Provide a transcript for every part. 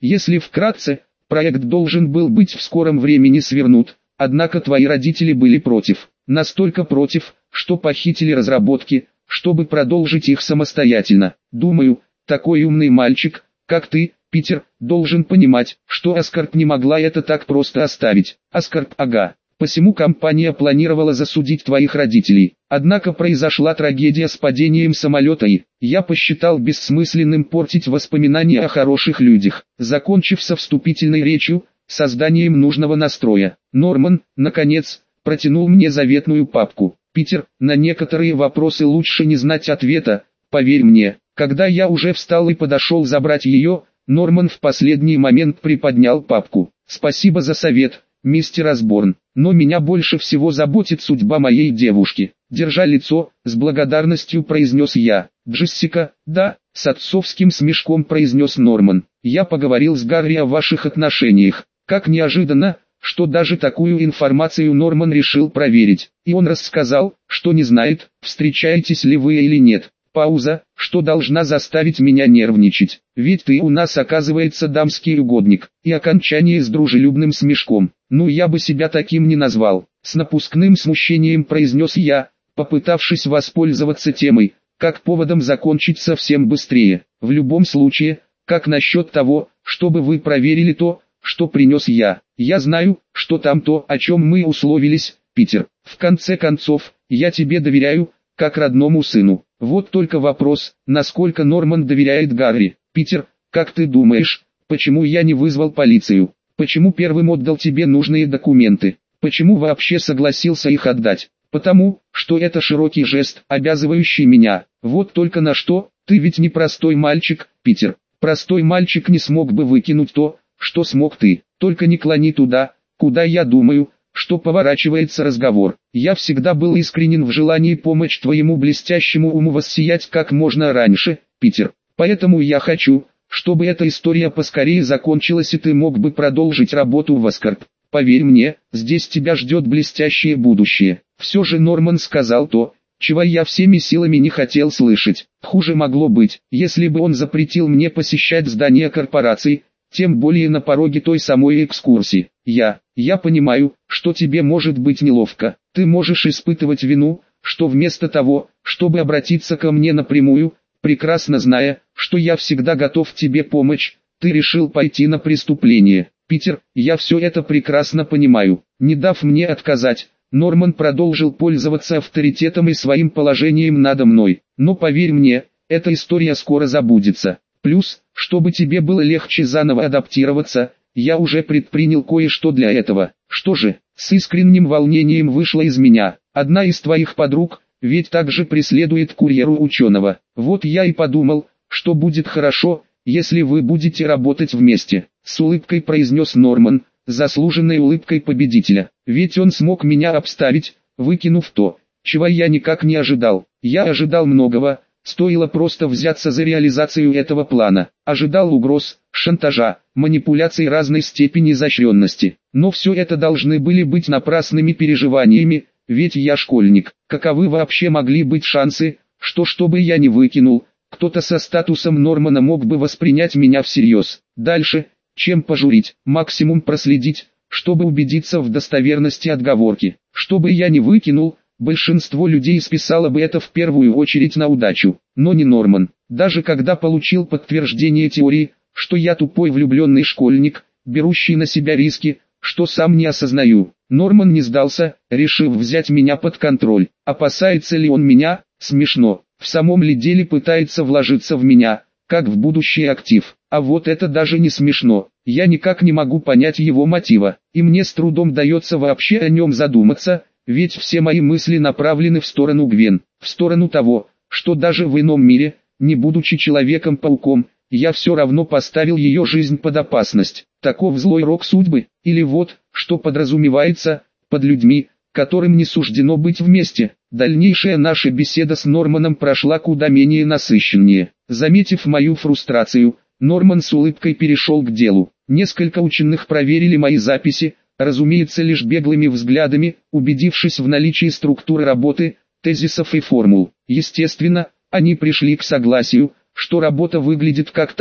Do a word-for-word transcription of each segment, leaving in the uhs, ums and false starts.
Если вкратце, проект должен был быть в скором времени свернут, однако твои родители были против. Настолько против, что похитили разработки, чтобы продолжить их самостоятельно. Думаю, такой умный мальчик, как ты, Питер, должен понимать, что Аскарп не могла это так просто оставить. Аскарп, ага. Посему компания планировала засудить твоих родителей. Однако произошла трагедия с падением самолета и я посчитал бессмысленным портить воспоминания о хороших людях. Закончив со вступительной речью, созданием нужного настроя, Норман, наконец, протянул мне заветную папку. Питер, на некоторые вопросы лучше не знать ответа, поверь мне. Когда я уже встал и подошел забрать ее, Норман в последний момент приподнял папку. Спасибо за совет, мистер Осборн, но меня больше всего заботит судьба моей девушки. Держа лицо, с благодарностью произнес я. Джессика, да, с отцовским смешком произнес Норман. Я поговорил с Гарри о ваших отношениях. Как неожиданно, что даже такую информацию Норман решил проверить. И он рассказал, что не знает, встречаетесь ли вы или нет. Пауза, что должна заставить меня нервничать. Ведь ты у нас оказывается дамский угодник. И окончание с дружелюбным смешком. Ну я бы себя таким не назвал. С напускным смущением произнес я, попытавшись воспользоваться темой, как поводом закончить совсем быстрее. В любом случае, как насчет того, чтобы вы проверили то, что принес я. Я знаю, что там то, о чем мы условились, Питер. В конце концов, я тебе доверяю, как родному сыну. Вот только вопрос, насколько Норман доверяет Гарри. Питер, как ты думаешь, почему я не вызвал полицию? Почему первым отдал тебе нужные документы? Почему вообще согласился их отдать? Потому, что это широкий жест, обязывающий меня. Вот только на что, ты ведь не простой мальчик, Питер. Простой мальчик не смог бы выкинуть то, что смог ты. Только не клони туда, куда я думаю, что поворачивается разговор. Я всегда был искренен в желании помочь твоему блестящему уму воссиять как можно раньше, Питер. Поэтому я хочу, чтобы эта история поскорее закончилась и ты мог бы продолжить работу в Аскарп. Поверь мне, здесь тебя ждет блестящее будущее. Все же Норман сказал то, чего я всеми силами не хотел слышать. Хуже могло быть, если бы он запретил мне посещать здания корпораций, тем более на пороге той самой экскурсии. Я, я понимаю, что тебе может быть неловко. Ты можешь испытывать вину, что вместо того, чтобы обратиться ко мне напрямую, прекрасно зная, что я всегда готов тебе помочь, ты решил пойти на преступление. Питер, я все это прекрасно понимаю. Не дав мне отказать, Норман продолжил пользоваться авторитетом и своим положением надо мной. Но поверь мне, эта история скоро забудется. Плюс, чтобы тебе было легче заново адаптироваться, я уже предпринял кое-что для этого. Что же, с искренним волнением вышло из меня. Одна из твоих подруг, ведь также преследует курьеру ученого. Вот я и подумал, что будет хорошо, если вы будете работать вместе. С улыбкой произнес Норман, заслуженной улыбкой победителя. Ведь он смог меня обставить, выкинув то, чего я никак не ожидал. Я ожидал многого. Стоило просто взяться за реализацию этого плана. Ожидал угроз, шантажа, манипуляций разной степени изощренности. Но все это должны были быть напрасными переживаниями, ведь я школьник. Каковы вообще могли быть шансы, что что бы я ни выкинул, кто-то со статусом Нормана мог бы воспринять меня всерьез. Дальше, чем пожурить, максимум проследить, чтобы убедиться в достоверности отговорки. Что бы я ни выкинул, большинство людей списало бы это в первую очередь на удачу, но не Норман. Даже когда получил подтверждение теории, что я тупой влюбленный школьник, берущий на себя риски, что сам не осознаю, Норман не сдался, решив взять меня под контроль. Опасается ли он меня? Смешно. В самом ли деле пытается вложиться в меня, как в будущий актив? А вот это даже не смешно. Я никак не могу понять его мотива, и мне с трудом дается вообще о нем задуматься. Ведь все мои мысли направлены в сторону Гвен, в сторону того, что даже в ином мире, не будучи Человеком-пауком, я все равно поставил ее жизнь под опасность. Таков злой рок судьбы, или вот, что подразумевается, под людьми, которым не суждено быть вместе. Дальнейшая наша беседа с Норманом прошла куда менее насыщеннее. Заметив мою фрустрацию, Норман с улыбкой перешел к делу. Несколько ученых проверили мои записи, разумеется лишь беглыми взглядами, убедившись в наличии структуры работы, тезисов и формул. Естественно, они пришли к согласию, что работа выглядит как та,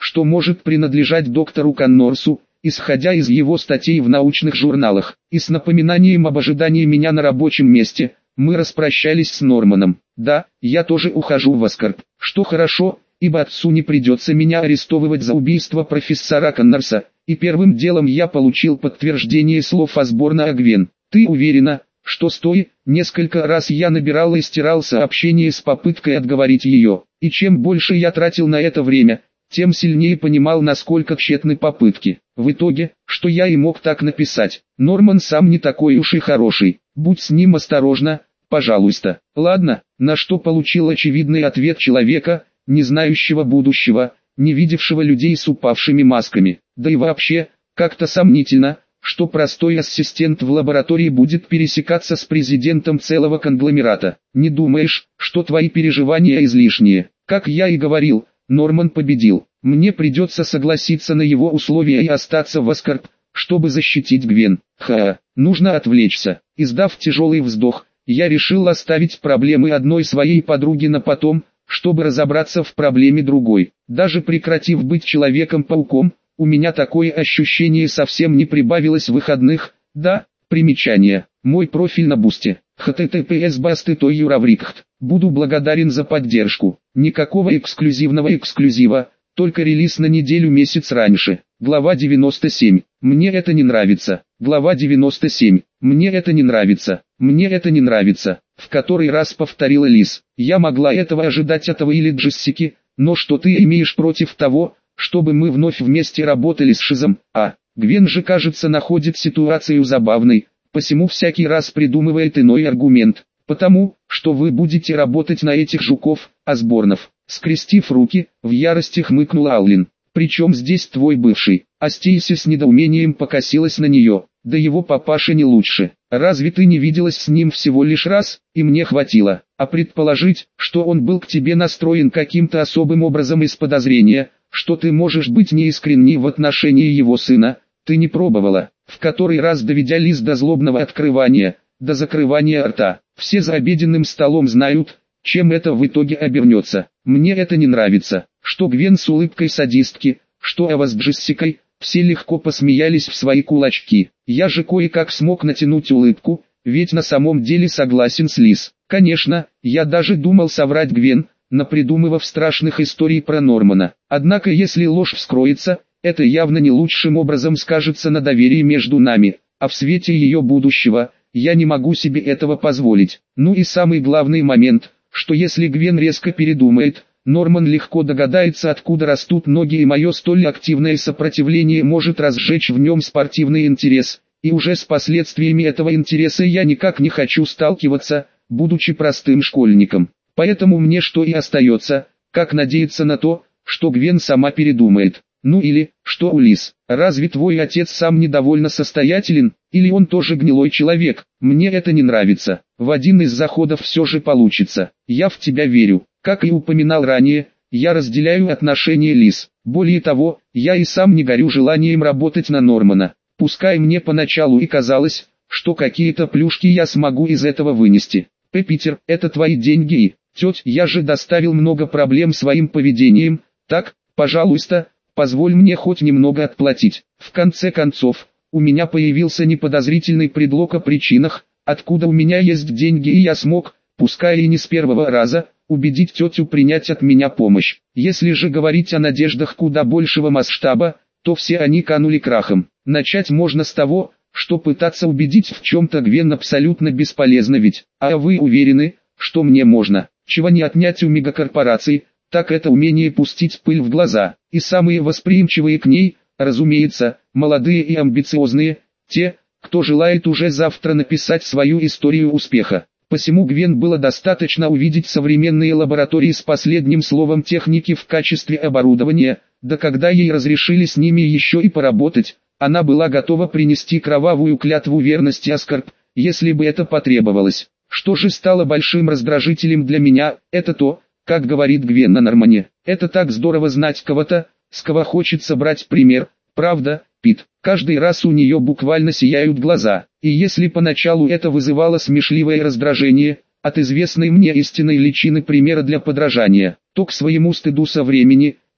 что может принадлежать доктору Коннорсу, исходя из его статей в научных журналах, и с напоминанием об ожидании меня на рабочем месте, мы распрощались с Норманом. Да, я тоже ухожу в Аскарп, что хорошо, ибо отцу не придется меня арестовывать за убийство профессора Коннорса, и первым делом я получил подтверждение слов Осборна о Гвен. Ты уверена, что стой? Несколько раз я набирал и стирал сообщение с попыткой отговорить ее, и чем больше я тратил на это время, тем сильнее понимал, насколько тщетны попытки. В итоге, что я и мог так написать: Норман сам не такой уж и хороший, будь с ним осторожна, пожалуйста. Ладно, на что получил очевидный ответ человека, не знающего будущего, не видевшего людей с упавшими масками. Да и вообще, как-то сомнительно, что простой ассистент в лаборатории будет пересекаться с президентом целого конгломерата. Не думаешь, что твои переживания излишние? Как я и говорил, Норман победил. Мне придется согласиться на его условия и остаться в Аскарп, чтобы защитить Гвен. Ха, нужно отвлечься. Издав тяжелый вздох, я решил оставить проблемы одной своей подруги на потом, чтобы разобраться в проблеме другой. Даже прекратив быть Человеком-пауком, у меня такое ощущение совсем не прибавилось выходных. Да, примечание. Мой профиль на Бусте. эйч ти ти пи эс басты точка юраврикхт. Буду благодарен за поддержку. Никакого эксклюзивного эксклюзива, только релиз на неделю месяц раньше. Глава девяносто семь. Мне это не нравится. Глава девяносто семь. Мне это не нравится. Мне это не нравится. В который раз повторила Лиз. Я могла этого ожидать от Авы или Джессики, но что ты имеешь против того, чтобы мы вновь вместе работали с Шизом? А, Гвен же, кажется, находит ситуацию забавной, посему всякий раз придумывает иной аргумент. Потому, что вы будете работать на этих жуков, Осборнов. Скрестив руки, в ярости хмыкнул Аллен. Причем здесь твой бывший? А Стейси с недоумением покосилась на нее. Да его папаша не лучше. Разве ты не виделась с ним всего лишь раз, и мне хватило? А предположить, что он был к тебе настроен каким-то особым образом из подозрения, что ты можешь быть неискренней в отношении его сына, ты не пробовала, в который раз доведя Лиз до злобного открывания, до закрывания рта. Все за обеденным столом знают, чем это в итоге обернется. Мне это не нравится. Что Гвен с улыбкой садистки, что Ава с Джессикой, все легко посмеялись в свои кулачки. Я же кое-как смог натянуть улыбку, ведь на самом деле согласен с Лиз. Конечно, я даже думал соврать Гвен, напридумывав страшных историй про Нормана. Однако если ложь вскроется, это явно не лучшим образом скажется на доверии между нами, а в свете ее будущего, я не могу себе этого позволить. Ну и самый главный момент, что если Гвен резко передумает, Норман легко догадается, откуда растут ноги, и мое столь активное сопротивление может разжечь в нем спортивный интерес, и уже с последствиями этого интереса я никак не хочу сталкиваться, будучи простым школьником. Поэтому мне что и остается, как надеяться на то, что Гвен сама передумает. Ну или, что у Лиз, разве твой отец сам недовольно состоятелен, или он тоже гнилой человек? Мне это не нравится. В один из заходов все же получится. Я в тебя верю. Как и упоминал ранее, я разделяю отношения Лиз. Более того, я и сам не горю желанием работать на Нормана. Пускай мне поначалу и казалось, что какие-то плюшки я смогу из этого вынести. П. Питер, это твои деньги и, теть, я же доставил много проблем своим поведением, так, пожалуйста, позволь мне хоть немного отплатить. В конце концов, у меня появился неподозрительный предлог о причинах, откуда у меня есть деньги, и я смог, пускай и не с первого раза, убедить тетю принять от меня помощь. Если же говорить о надеждах куда большего масштаба, то все они канули крахом. Начать можно с того, что пытаться убедить в чем-то Гвен абсолютно бесполезно, ведь, а вы уверены, что мне можно, чего не отнять у мегакорпораций, так это умение пустить пыль в глаза, и самые восприимчивые к ней, разумеется, молодые и амбициозные, те, кто желает уже завтра написать свою историю успеха. Посему Гвен было достаточно увидеть современные лаборатории с последним словом техники в качестве оборудования, да когда ей разрешили с ними еще и поработать, она была готова принести кровавую клятву верности Аскарп, если бы это потребовалось. Что же стало большим раздражителем для меня, это то, как говорит Гвен на Нормане. Это так здорово знать кого-то, с кого хочется брать пример, правда, Пит? Каждый раз у нее буквально сияют глаза, и если поначалу это вызывало смешливое раздражение, от известной мне истинной личины примера для подражания, то к своему стыду со времени,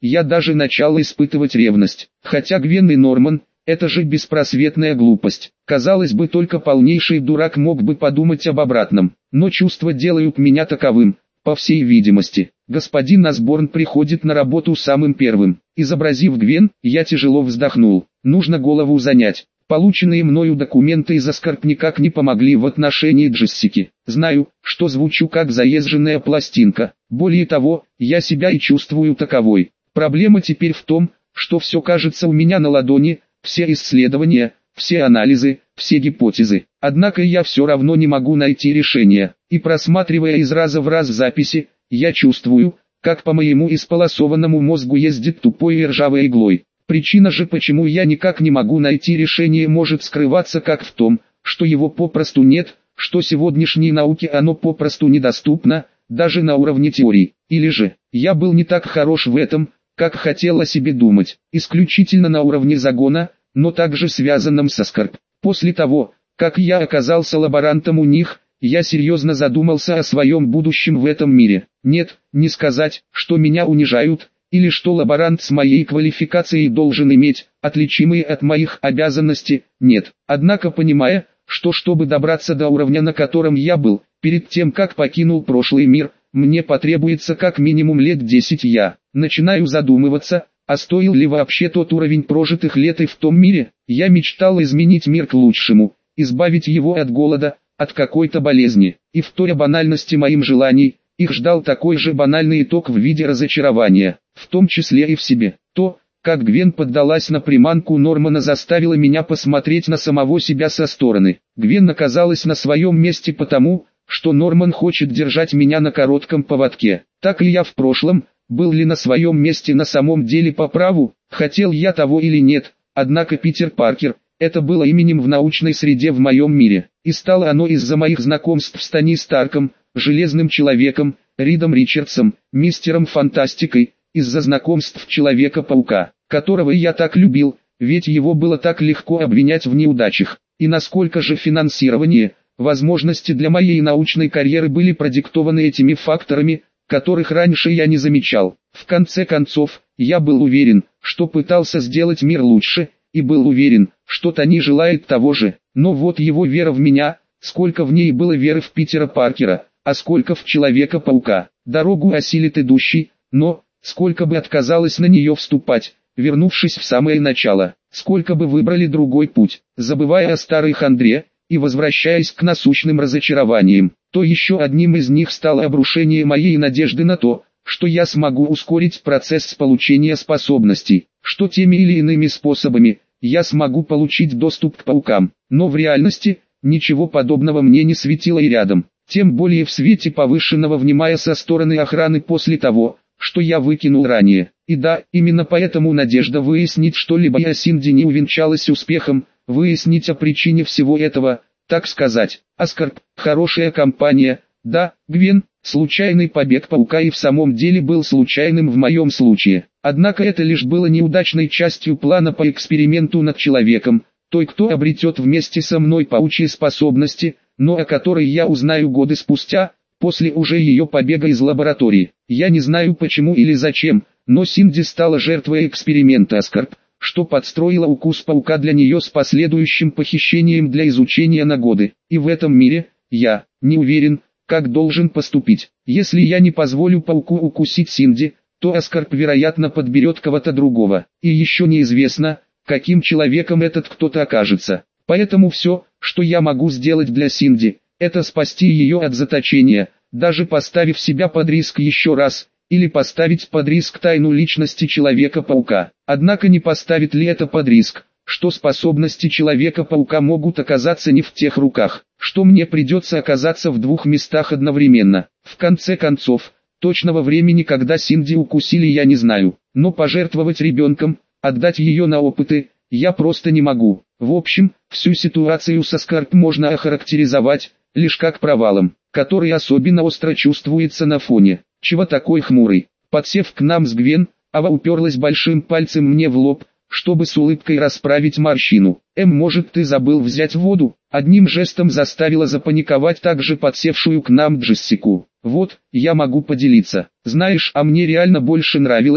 я даже начал испытывать ревность. Хотя Гвен и Норман, это же беспросветная глупость. Казалось бы, только полнейший дурак мог бы подумать об обратном. Но чувства делают меня таковым, по всей видимости. Господин Осборн приходит на работу самым первым. Изобразив Гвен, я тяжело вздохнул. Нужно голову занять. Полученные мною документы из Аскарп никак не помогли в отношении Джессики. Знаю, что звучу как заезженная пластинка. Более того, я себя и чувствую таковой. Проблема теперь в том, что все кажется у меня на ладони, все исследования, все анализы, все гипотезы. Однако я все равно не могу найти решение. И просматривая из раза в раз записи, я чувствую, как по моему исполосованному мозгу ездит тупой и ржавой иглой. Причина же, почему я никак не могу найти решение, может скрываться как в том, что его попросту нет, что сегодняшней науке оно попросту недоступно, даже на уровне теории. Или же, я был не так хорош в этом, как хотел о себе думать, исключительно на уровне загона, но также связанном со Аскарп. После того, как я оказался лаборантом у них, я серьезно задумался о своем будущем в этом мире. Нет, не сказать, что меня унижают, или что лаборант с моей квалификацией должен иметь, отличимые от моих обязанностей, нет. Однако понимая, что чтобы добраться до уровня, на котором я был, перед тем как покинул прошлый мир, мне потребуется как минимум лет десять, я начинаю задумываться, а стоил ли вообще тот уровень прожитых лет и в том мире. Я мечтал изменить мир к лучшему, избавить его от голода, от какой-то болезни, и вторя банальности моим желаний, их ждал такой же банальный итог в виде разочарования, в том числе и в себе. То, как Гвен поддалась на приманку Нормана, заставило меня посмотреть на самого себя со стороны. Гвен оказалась на своем месте потому, что Норман хочет держать меня на коротком поводке. Так ли я в прошлом, был ли на своем месте на самом деле по праву, хотел я того или нет, однако Питер Паркер, это было именем в научной среде в моем мире, и стало оно из-за моих знакомств с Тони Старком, Железным Человеком, Ридом Ричардсом, Мистером Фантастикой, из-за знакомств Человека-паука, которого я так любил, ведь его было так легко обвинять в неудачах. И насколько же финансирование, возможности для моей научной карьеры были продиктованы этими факторами, которых раньше я не замечал. В конце концов, я был уверен, что пытался сделать мир лучше, и был уверен, что Тони желает того же. Но вот его вера в меня, сколько в ней было веры в Питера Паркера, а сколько в Человека-паука. Дорогу осилит идущий, но, сколько бы отказалось на нее вступать, вернувшись в самое начало, сколько бы выбрали другой путь, забывая о старой хандре, и возвращаясь к насущным разочарованиям, то еще одним из них стало обрушение моей надежды на то, что я смогу ускорить процесс получения способностей, что теми или иными способами я смогу получить доступ к паукам. Но в реальности, ничего подобного мне не светило и рядом, тем более в свете повышенного внимания со стороны охраны после того, что я выкинул ранее. И да, именно поэтому надежда выяснить что-либо о Синди не увенчалась успехом, выяснить о причине всего этого, так сказать. Аскарп, хорошая компания, да, Гвен, случайный побег паука и в самом деле был случайным в моем случае. Однако это лишь было неудачной частью плана по эксперименту над человеком, той, кто обретет вместе со мной паучьи способности, но о которой я узнаю годы спустя, после уже ее побега из лаборатории. Я не знаю почему или зачем, но Синди стала жертвой эксперимента Аскарп, что подстроило укус паука для нее с последующим похищением для изучения на годы. И в этом мире, я не уверен, как должен поступить. Если я не позволю пауку укусить Синди, то Аскарп вероятно подберет кого-то другого. И еще неизвестно, каким человеком этот кто-то окажется. Поэтому все, что я могу сделать для Синди, это спасти ее от заточения, даже поставив себя под риск еще раз, или поставить под риск тайну личности Человека-паука. Однако не поставит ли это под риск, что способности Человека-паука могут оказаться не в тех руках, что мне придется оказаться в двух местах одновременно. В конце концов, точного времени, когда Синди укусили, я не знаю, но пожертвовать ребенком, отдать ее на опыты, я просто не могу. В общем, всю ситуацию со Аскарп можно охарактеризовать лишь как провалом, который особенно остро чувствуется на фоне. Чего такой хмурый? Подсев к нам с Гвен, Ава уперлась большим пальцем мне в лоб, чтобы с улыбкой расправить морщину. «Эм, может, ты забыл взять воду?» Одним жестом заставила запаниковать также подсевшую к нам Джессику. «Вот, я могу поделиться. Знаешь, а мне реально больше нравилось,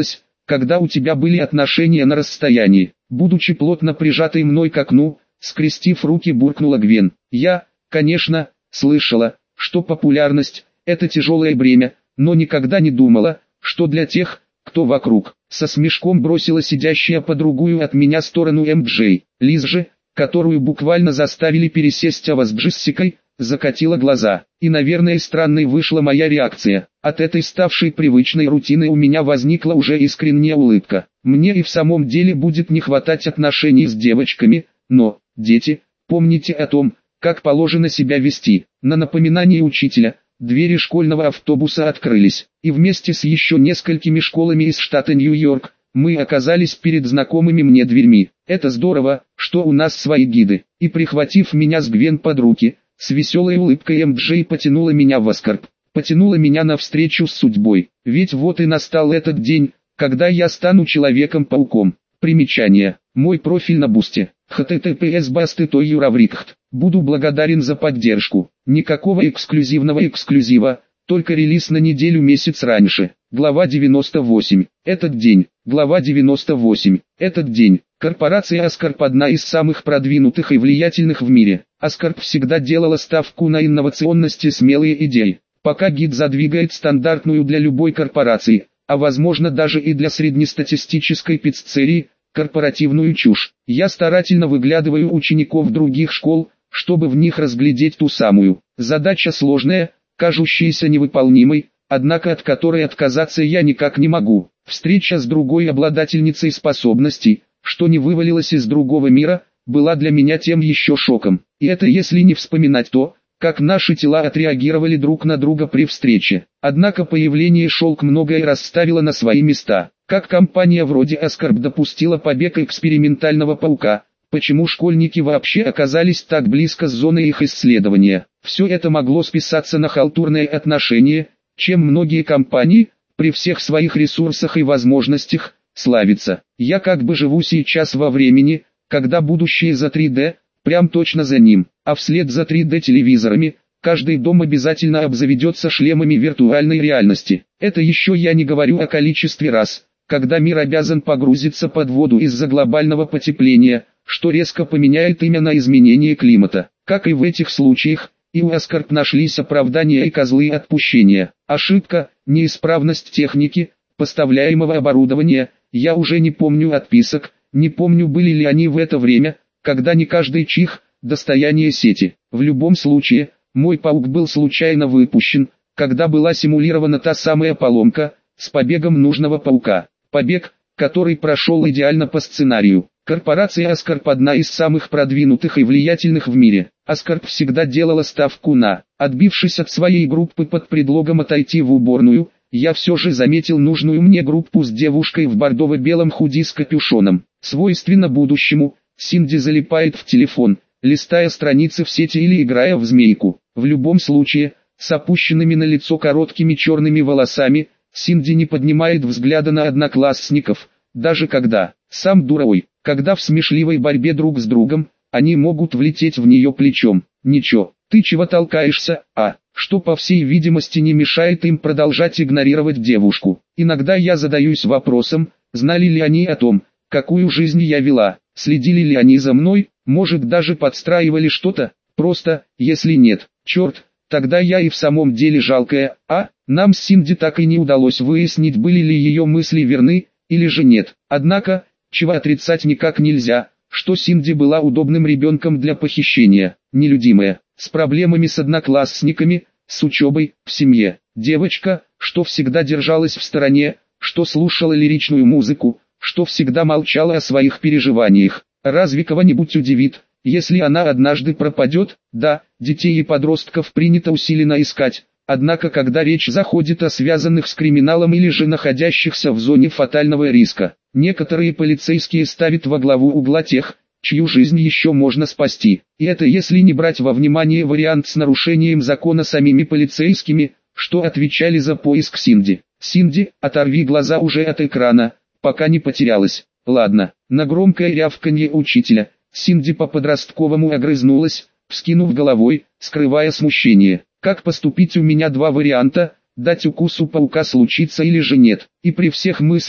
когда у тебя были отношения на расстоянии. Будучи плотно прижатой мной к окну, скрестив руки, буркнула Гвен. Я, конечно, слышала, что популярность – это тяжелое бремя, но никогда не думала, что для тех, кто вокруг. Со смешком бросила сидящая по другую от меня сторону эм джей. Лиз же, которую буквально заставили пересесть Ава с Джессикой, закатила глаза. И, наверное, странной вышла моя реакция. От этой ставшей привычной рутины у меня возникла уже искренняя улыбка. Мне и в самом деле будет не хватать отношений с девочками, но, дети, помните о том, как положено себя вести. На напоминание учителя, двери школьного автобуса открылись, и вместе с еще несколькими школами из штата Нью-Йорк, мы оказались перед знакомыми мне дверьми. Это здорово, что у нас свои гиды. И прихватив меня с Гвен под руки, с веселой улыбкой эм джей потянула меня в Аскарп, потянула меня навстречу с судьбой. Ведь вот и настал этот день, когда я стану Человеком-пауком. Примечание. Мой профиль на Бусте. эйч ти ти пи эс басты точка юраврикт. Буду благодарен за поддержку. Никакого эксклюзивного эксклюзива, только релиз на неделю-месяц раньше. Глава девяносто восемь. Этот день. Глава девяносто восемь. Этот день. Корпорация Аскарп одна из самых продвинутых и влиятельных в мире. Аскарп всегда делала ставку на инновационность и смелые идеи. Пока гид задвигает стандартную для любой корпорации, а возможно даже и для среднестатистической пиццерии, корпоративную чушь. Я старательно выглядываю учеников других школ, чтобы в них разглядеть ту самую. Задача сложная, кажущаяся невыполнимой, однако от которой отказаться я никак не могу. Встреча с другой обладательницей способностей, что не вывалилось из другого мира, была для меня тем еще шоком. И это если не вспоминать то, как наши тела отреагировали друг на друга при встрече. Однако появление Шелк многое расставило на свои места. Как компания вроде Аскарп допустила побег экспериментального паука, почему школьники вообще оказались так близко с зоной их исследования. Все это могло списаться на халтурное отношение, чем многие компании, при всех своих ресурсах и возможностях, славятся. Я как бы живу сейчас во времени, когда будущее за три дэ, прям точно за ним, а вслед за три дэ телевизорами, каждый дом обязательно обзаведется шлемами виртуальной реальности. Это еще я не говорю о количестве раз, когда мир обязан погрузиться под воду из-за глобального потепления, что резко поменяет именно изменение климата. Как и в этих случаях, и у Аскарп нашлись оправдания и козлы отпущения. Ошибка, неисправность техники, поставляемого оборудования, я уже не помню отписок, не помню были ли они в это время, когда не каждый чих, достояние сети. В любом случае, мой паук был случайно выпущен, когда была симулирована та самая поломка, с побегом нужного паука. Побег, который прошел идеально по сценарию. Корпорация Аскарп одна из самых продвинутых и влиятельных в мире. Аскарп всегда делала ставку на, отбившись от своей группы под предлогом отойти в уборную, я все же заметил нужную мне группу с девушкой в бордово-белом худи с капюшоном. Свойственно будущему, Синди залипает в телефон, листая страницы в сети или играя в змейку. В любом случае, с опущенными на лицо короткими черными волосами, Синди не поднимает взгляда на одноклассников, даже когда, сам дурой, когда в смешливой борьбе друг с другом, они могут влететь в нее плечом. Ничего, ты чего толкаешься, а? Что по всей видимости не мешает им продолжать игнорировать девушку. Иногда я задаюсь вопросом, знали ли они о том, какую жизнь я вела, следили ли они за мной, может даже подстраивали что-то, просто, если нет, черт, тогда я и в самом деле жалкая, а? Нам с Синди так и не удалось выяснить, были ли ее мысли верны, или же нет. Однако, чего отрицать никак нельзя, что Синди была удобным ребенком для похищения, нелюдимая, с проблемами с одноклассниками, с учебой, в семье. Девочка, что всегда держалась в стороне, что слушала лиричную музыку, что всегда молчала о своих переживаниях. Разве кого-нибудь удивит, если она однажды пропадет? Да, детей и подростков принято усиленно искать. Однако когда речь заходит о связанных с криминалом или же находящихся в зоне фатального риска, некоторые полицейские ставят во главу угла тех, чью жизнь еще можно спасти. И это если не брать во внимание вариант с нарушением закона самими полицейскими, что отвечали за поиск Синди. Синди, оторви глаза уже от экрана, пока не потерялась. Ладно, на громкое рявканье учителя, Синди по-подростковому огрызнулась, вскинув головой, скрывая смущение. Как поступить, у меня два варианта, дать укусу паука случиться или же нет. И при всех мыслях,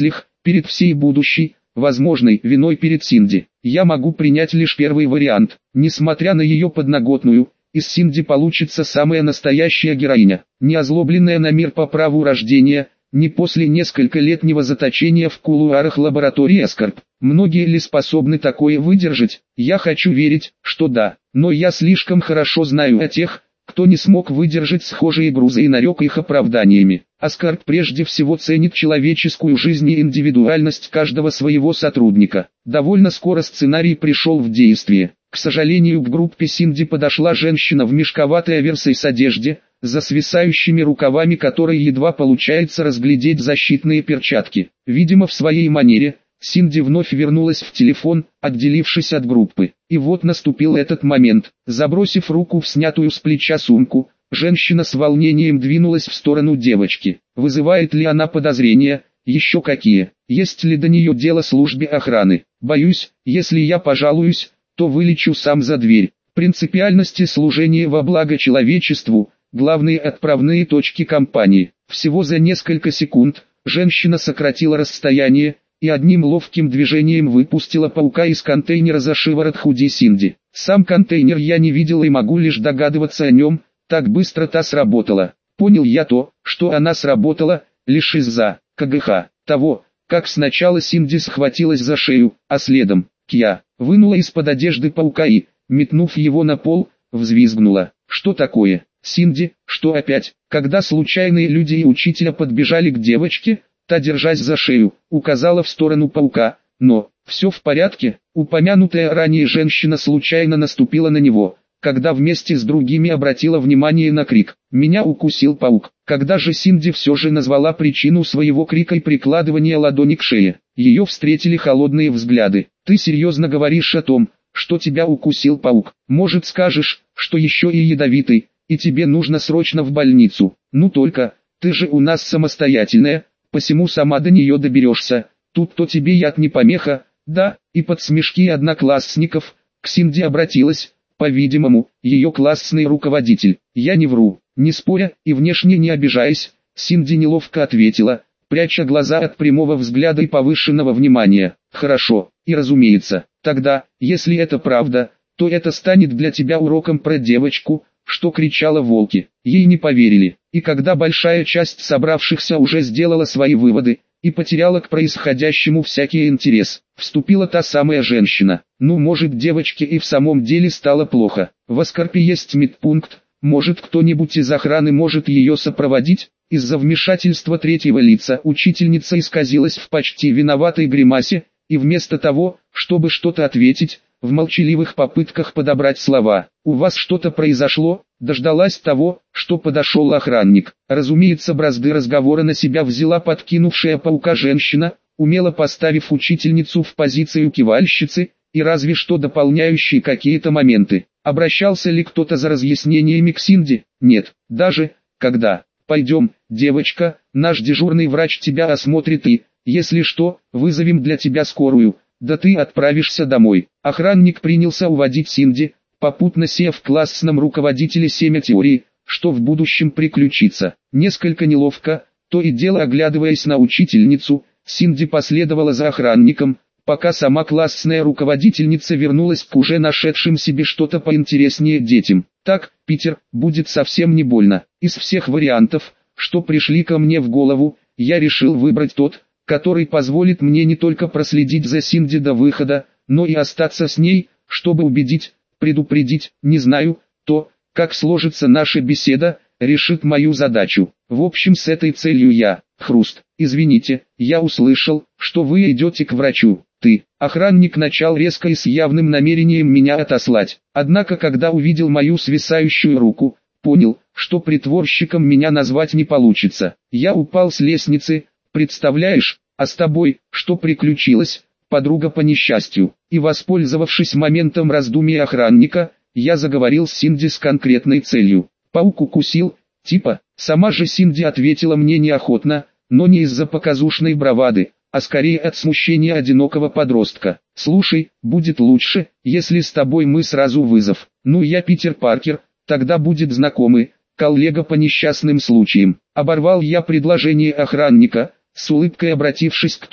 перед всей будущей, возможной виной перед Синди. Я могу принять лишь первый вариант. Несмотря на ее подноготную, из Синди получится самая настоящая героиня, не озлобленная на мир по праву рождения, не после нескольколетнего заточения в кулуарах лаборатории Эскорб. Многие ли способны такое выдержать? Я хочу верить, что да, но я слишком хорошо знаю о тех, кто не смог выдержать схожие грузы и нарек их оправданиями. Аскард прежде всего ценит человеческую жизнь и индивидуальность каждого своего сотрудника. Довольно скоро сценарий пришел в действие. К сожалению, к группе Синди подошла женщина в мешковатой оверсайс одежде, за свисающими рукавами которой едва получается разглядеть защитные перчатки. Видимо, в своей манере, Синди вновь вернулась в телефон, отделившись от группы. И вот наступил этот момент. Забросив руку в снятую с плеча сумку, женщина с волнением двинулась в сторону девочки. Вызывает ли она подозрения? Еще какие? Есть ли до нее дело службе охраны? Боюсь, если я пожалуюсь, то вылечу сам за дверь. Принципиальность и служение во благо человечеству – главные отправные точки кампании. Всего за несколько секунд женщина сократила расстояние и одним ловким движением выпустила паука из контейнера за шиворот худи Синди. Сам контейнер я не видел и могу лишь догадываться о нем, так быстро та сработала. Понял я то, что она сработала, лишь из-за КГХ, того, как сначала Синди схватилась за шею, а следом, Кья, вынула из-под одежды паука и, метнув его на пол, взвизгнула. Что такое? Синди, что опять? Когда случайные люди и учителя подбежали к девочке, та, держась за шею, указала в сторону паука, но, все в порядке, упомянутая ранее женщина случайно наступила на него, когда вместе с другими обратила внимание на крик. Меня укусил паук. Когда же Синди все же назвала причину своего крика и прикладывания ладони к шее, ее встретили холодные взгляды. Ты серьезно говоришь о том, что тебя укусил паук? Может, скажешь, что еще и ядовитый, и тебе нужно срочно в больницу? Ну только, ты же у нас самостоятельная, посему сама до нее доберешься. Тут-то тебе яд не помеха, да? И под смешки одноклассников к Синди обратилась, по-видимому, ее классный руководитель. Я не вру, не споря и внешне не обижаясь, Синди неловко ответила, пряча глаза от прямого взгляда и повышенного внимания. Хорошо, и разумеется, тогда, если это правда, то это станет для тебя уроком про девочку, что кричала волки. Ей не поверили, и когда большая часть собравшихся уже сделала свои выводы, и потеряла к происходящему всякий интерес, вступила та самая женщина. Ну, может, девочке и в самом деле стало плохо. В Аскарпе есть медпункт, может, кто-нибудь из охраны может ее сопроводить? Из-за вмешательства третьего лица учительница исказилась в почти виноватой гримасе, и вместо того, чтобы что-то ответить, в молчаливых попытках подобрать слова, «У вас что-то произошло», дождалась того, что подошел охранник. Разумеется, бразды разговора на себя взяла подкинувшая паука женщина, умело поставив учительницу в позицию кивальщицы, и разве что дополняющие какие-то моменты. Обращался ли кто-то за разъяснениями к Синди? Нет, даже, когда, «Пойдем, девочка, наш дежурный врач тебя осмотрит и, если что, вызовем для тебя скорую, да ты отправишься домой». Охранник принялся уводить Синди, попутно сев в классном руководителе семя теории, что в будущем приключится. Несколько неловко, то и дело оглядываясь на учительницу, Синди последовала за охранником, пока сама классная руководительница вернулась к уже нашедшим себе что-то поинтереснее детям. Так, Питер, будет совсем не больно. Из всех вариантов, что пришли ко мне в голову, я решил выбрать тот, который позволит мне не только проследить за Синди до выхода, но и остаться с ней, чтобы убедить, предупредить, не знаю, то, как сложится наша беседа, решит мою задачу. В общем, с этой целью я, Хруст, извините, я услышал, что вы идете к врачу. Ты, охранник, начал резко и с явным намерением меня отослать. Однако, когда увидел мою свисающую руку, понял, что притворщиком меня назвать не получится. Я упал с лестницы, представляешь, а с тобой, что приключилось, подруга по несчастью. И воспользовавшись моментом раздумий охранника, я заговорил с Синди с конкретной целью. Паук укусил, типа, сама же Синди ответила мне неохотно, но не из-за показушной бравады, а скорее от смущения одинокого подростка. Слушай, будет лучше, если с тобой мы сразу вызов. Ну, я Питер Паркер, тогда будет знакомый, коллега по несчастным случаям. Оборвал я предложение охранника, с улыбкой обратившись к той.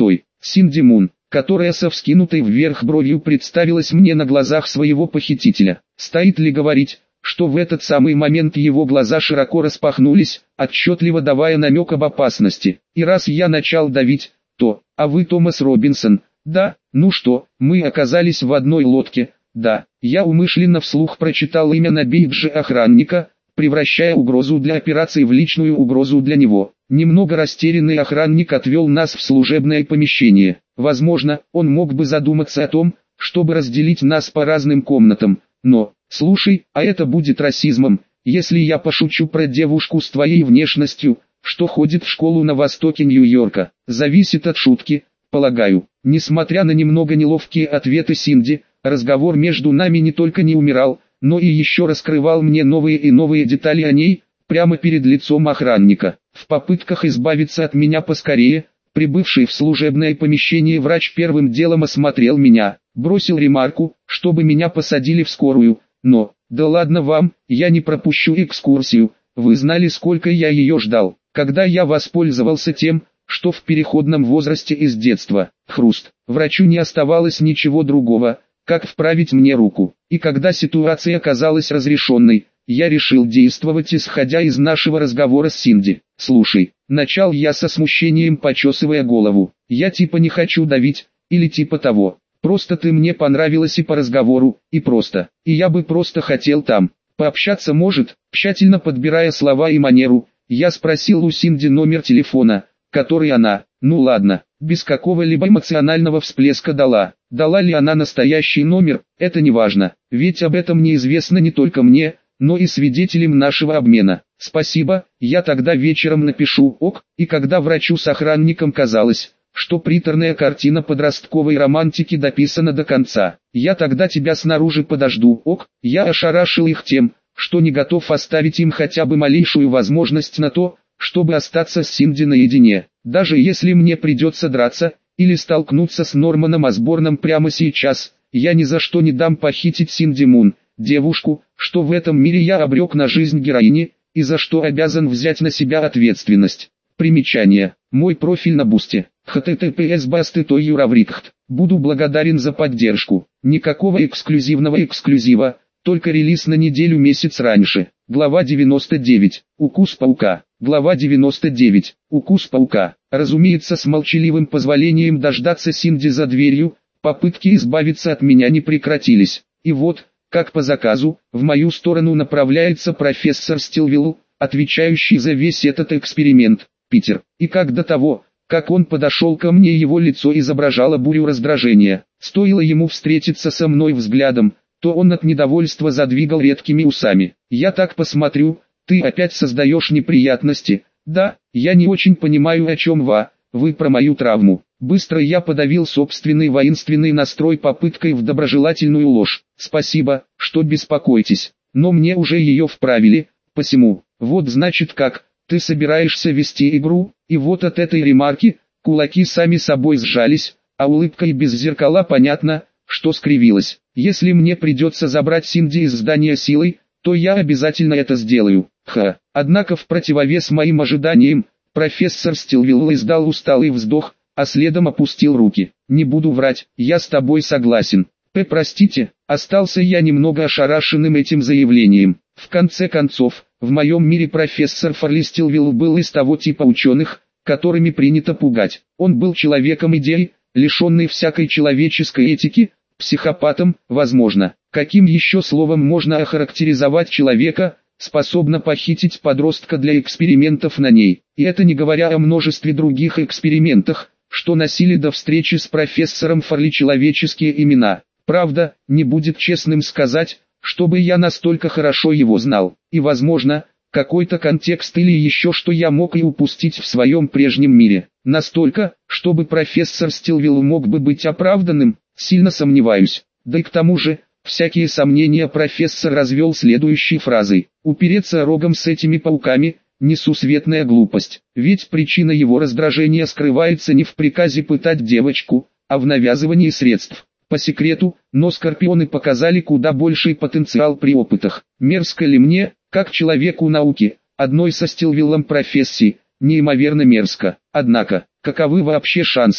Синди Мун, которая со вскинутой вверх бровью представилась мне на глазах своего похитителя. Стоит ли говорить, что в этот самый момент его глаза широко распахнулись, отчетливо давая намек об опасности. И раз я начал давить, то, а вы Томас Робинсон, да, ну что, мы оказались в одной лодке, да, я умышленно вслух прочитал имя на бейдже охранника, превращая угрозу для операции в личную угрозу для него. Немного растерянный охранник отвел нас в служебное помещение. Возможно, он мог бы задуматься о том, чтобы разделить нас по разным комнатам, но, слушай, а это будет расизмом, если я пошучу про девушку с твоей внешностью, что ходит в школу на востоке Нью-Йорка. Зависит от шутки, полагаю. Несмотря на немного неловкие ответы Синди, разговор между нами не только не умирал, но и еще раскрывал мне новые и новые детали о ней, прямо перед лицом охранника. В попытках избавиться от меня поскорее, прибывший в служебное помещение врач первым делом осмотрел меня, бросил ремарку, чтобы меня посадили в скорую, но, да ладно вам, я не пропущу экскурсию, вы знали, сколько я ее ждал, когда я воспользовался тем, что в переходном возрасте из детства, хруст, врачу не оставалось ничего другого, как вправить мне руку, и когда ситуация оказалась разрешенной, я решил действовать, исходя из нашего разговора с Синди. Слушай, начал я со смущением, почесывая голову, я типа не хочу давить, или типа того, просто ты мне понравилась и по разговору, и просто, и я бы просто хотел там, пообщаться может, тщательно подбирая слова и манеру, я спросил у Синди номер телефона, который она, ну ладно, без какого-либо эмоционального всплеска дала. Дала ли она настоящий номер, это не важно, ведь об этом неизвестно не только мне, но и свидетелям нашего обмена. Спасибо, я тогда вечером напишу, ок, и когда врачу с охранником казалось, что приторная картина подростковой романтики дописана до конца, я тогда тебя снаружи подожду, ок, я ошарашил их тем, что не готов оставить им хотя бы малейшую возможность на то, чтобы остаться с Синди наедине, даже если мне придется драться, или столкнуться с Норманом Осборном прямо сейчас, я ни за что не дам похитить Синди Мун, девушку, что в этом мире я обрек на жизнь героини, и за что обязан взять на себя ответственность. Примечание. Мой профиль на Бусте. https басты точка юраврикхт. Буду благодарен за поддержку. Никакого эксклюзивного эксклюзива, только релиз на неделю-месяц раньше. Глава девяносто девять. Укус паука. Глава девяносто девять. Укус паука. Разумеется, с молчаливым позволением дождаться Синди за дверью, попытки избавиться от меня не прекратились. И вот, как по заказу, в мою сторону направляется профессор Стилвилл, отвечающий за весь этот эксперимент, Питер. И как до того, как он подошел ко мне, его лицо изображало бурю раздражения. Стоило ему встретиться со мной взглядом, то он от недовольства задвигал редкими усами. «Я так посмотрю, ты опять создаешь неприятности. Да, я не очень понимаю, о чем ва, вы про мою травму». Быстро я подавил собственный воинственный настрой попыткой в доброжелательную ложь. «Спасибо, что беспокоитесь, но мне уже ее вправили, посему, вот значит как, ты собираешься вести игру?» И вот от этой ремарки, кулаки сами собой сжались, а улыбка и без зеркала понятно, что скривилась. «Если мне придется забрать Синди из здания силой, то я обязательно это сделаю. Ха». Однако в противовес моим ожиданиям, профессор Стилвилл издал усталый вздох, а следом опустил руки. «Не буду врать, я с тобой согласен. П. Простите, остался я немного ошарашенным этим заявлением. В конце концов, в моем мире профессор Фарли Стилвилл был из того типа ученых, которыми принято пугать. Он был человеком идей, лишенный всякой человеческой этики, психопатом, возможно. Каким еще словом можно охарактеризовать человека, способна похитить подростка для экспериментов на ней? И это не говоря о множестве других экспериментах, что носили до встречи с профессором Фарли человеческие имена. Правда, не будет честным сказать, чтобы я настолько хорошо его знал, и возможно, какой-то контекст или еще что я мог и упустить в своем прежнем мире. Настолько, чтобы профессор Стилвилл мог бы быть оправданным, сильно сомневаюсь. Да и к тому же, всякие сомнения профессор развел следующей фразой: «Упереться рогом с этими пауками – несусветная глупость, ведь причина его раздражения скрывается не в приказе пытать девочку, а в навязывании средств». По секрету, но скорпионы показали куда больший потенциал при опытах. Мерзко ли мне, как человеку науки, одной со Стилвиллом профессии, неимоверно мерзко. Однако, каковы вообще шансы,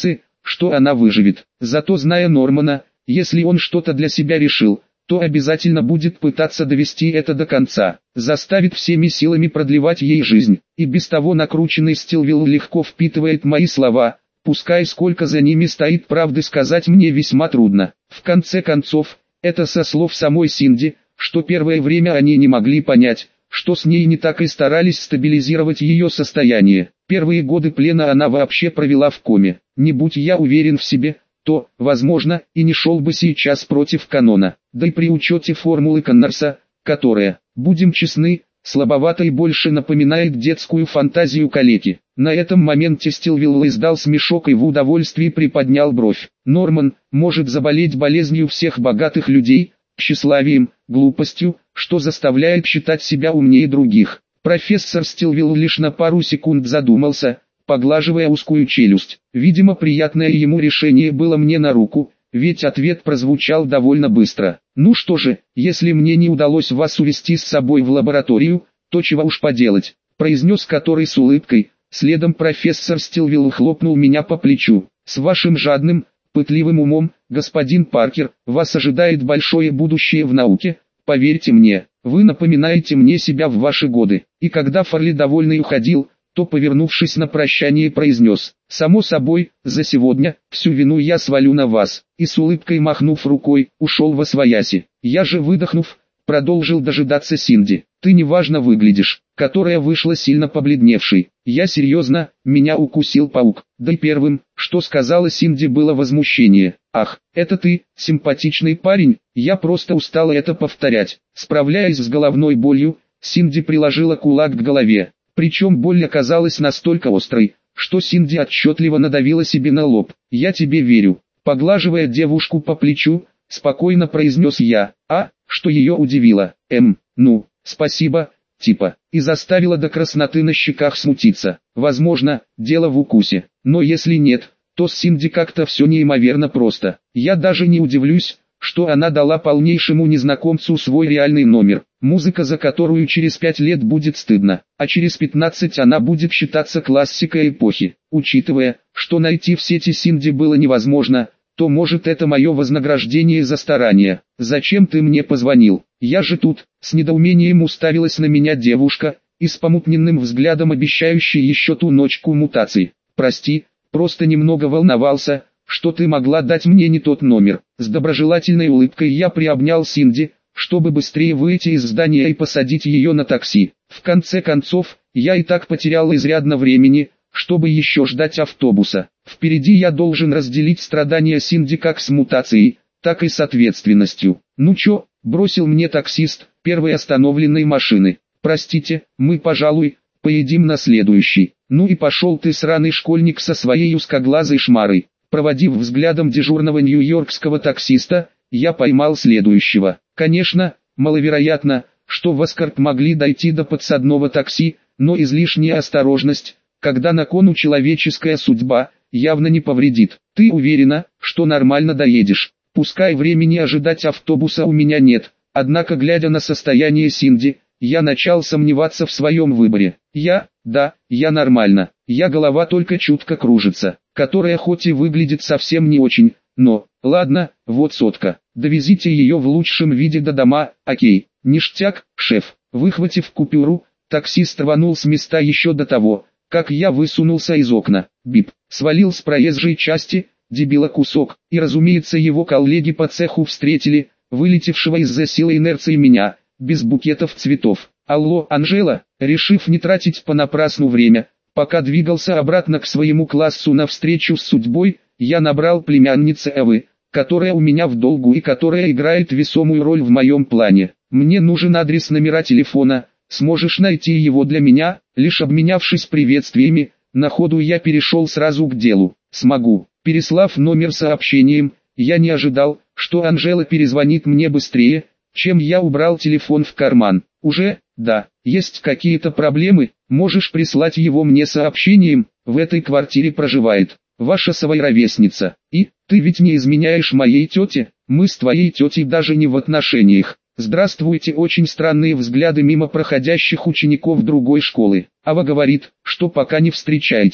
что она выживет. Зато зная Нормана, если он что-то для себя решил, то обязательно будет пытаться довести это до конца, заставит всеми силами продлевать ей жизнь. И без того накрученный Стилвилл легко впитывает мои слова, пускай сколько за ними стоит правды сказать мне весьма трудно. В конце концов, это со слов самой Синди, что первое время они не могли понять, что с ней не так, и старались стабилизировать ее состояние. Первые годы плена она вообще провела в коме. Не будь я уверен в себе, то, возможно, и не шел бы сейчас против канона. Да и при учете формулы Коннорса, которая, будем честны, слабовато и больше напоминает детскую фантазию калеки. На этом моменте Стилвилл издал смешок и в удовольствии приподнял бровь. Норман может заболеть болезнью всех богатых людей, тщеславием, глупостью, что заставляет считать себя умнее других. Профессор Стилвилл лишь на пару секунд задумался, поглаживая узкую челюсть. Видимо, приятное ему решение было мне на руку, ведь ответ прозвучал довольно быстро. «Ну что же, если мне не удалось вас увести с собой в лабораторию, то чего уж поделать», произнес который с улыбкой. Следом профессор Стилвилл хлопнул меня по плечу. «С вашим жадным, пытливым умом, господин Паркер, вас ожидает большое будущее в науке, поверьте мне, вы напоминаете мне себя в ваши годы». И когда Фарли довольный уходил, то, повернувшись на прощание, произнес: «Само собой, за сегодня, всю вину я свалю на вас», и с улыбкой махнув рукой, ушел восвояси. Я же, выдохнув, продолжил дожидаться Синди. «Ты неважно выглядишь», которая вышла сильно побледневшей. «Я серьезно, меня укусил паук». Да и первым, что сказала Синди, было возмущение. «Ах, это ты, симпатичный парень, я просто устала это повторять». Справляясь с головной болью, Синди приложила кулак к голове. Причем боль оказалась настолько острой, что Синди отчетливо надавила себе на лоб. «Я тебе верю», поглаживая девушку по плечу, спокойно произнес я. А, что ее удивило: «Эм, ну, спасибо, типа», и заставила до красноты на щеках смутиться. Возможно, дело в укусе, но если нет, то с Синди как-то все неимоверно просто. Я даже не удивлюсь, что она дала полнейшему незнакомцу свой реальный номер. Музыка, за которую через пять лет будет стыдно, а через пятнадцать она будет считаться классикой эпохи. Учитывая, что найти в сети Синди было невозможно, то может это мое вознаграждение за старание. «Зачем ты мне позвонил? Я же тут», с недоумением уставилась на меня девушка, и с помутненным взглядом обещающей еще ту ночку мутаций. «Прости, просто немного волновался, что ты могла дать мне не тот номер». С доброжелательной улыбкой я приобнял Синди, чтобы быстрее выйти из здания и посадить ее на такси. В конце концов, я и так потерял изрядно времени, чтобы еще ждать автобуса. Впереди я должен разделить страдания Синди как с мутацией, так и с ответственностью. «Ну чё?» – бросил мне таксист первой остановленной машины. «Простите, мы, пожалуй, поедим на следующий». «Ну и пошел ты, сраный школьник, со своей узкоглазой шмарой». Проводив взглядом дежурного нью-йоркского таксиста, я поймал следующего. Конечно, маловероятно, что в Аскарт могли дойти до подсадного такси, но излишняя осторожность, когда на кону человеческая судьба, явно не повредит. «Ты уверена, что нормально доедешь?» Пускай времени ожидать автобуса у меня нет, однако, глядя на состояние Синди, я начал сомневаться в своем выборе. Я, да, я нормально, я голова только чутко кружится, которая хоть и выглядит совсем не очень, но, ладно, вот сотка, довезите ее в лучшем виде до дома, окей, ништяк, шеф. Выхватив купюру, таксист рванул с места еще до того, как я высунулся из окна. Бип, свалил с проезжей части, дебила кусок, и разумеется его коллеги по цеху встретили, вылетевшего из-за силы инерции меня, без букетов цветов. «Алло, Анжела», решив не тратить понапрасну время, пока двигался обратно к своему классу навстречу с судьбой, я набрал племянницы Эвы, которая у меня в долгу и которая играет весомую роль в моем плане. «Мне нужен адрес номера телефона, сможешь найти его для меня?» Лишь обменявшись приветствиями, на ходу я перешел сразу к делу. «Смогу». Переслав номер сообщением, я не ожидал, что Анжела перезвонит мне быстрее, чем я убрал телефон в карман. «Уже, да, есть какие-то проблемы, можешь прислать его мне сообщением, в этой квартире проживает ваша ровесница. И, ты ведь не изменяешь моей тете, мы с твоей тетей даже не в отношениях». «Здравствуйте». Очень странные взгляды мимо проходящих учеников другой школы. Ава говорит, что пока не встречаетесь.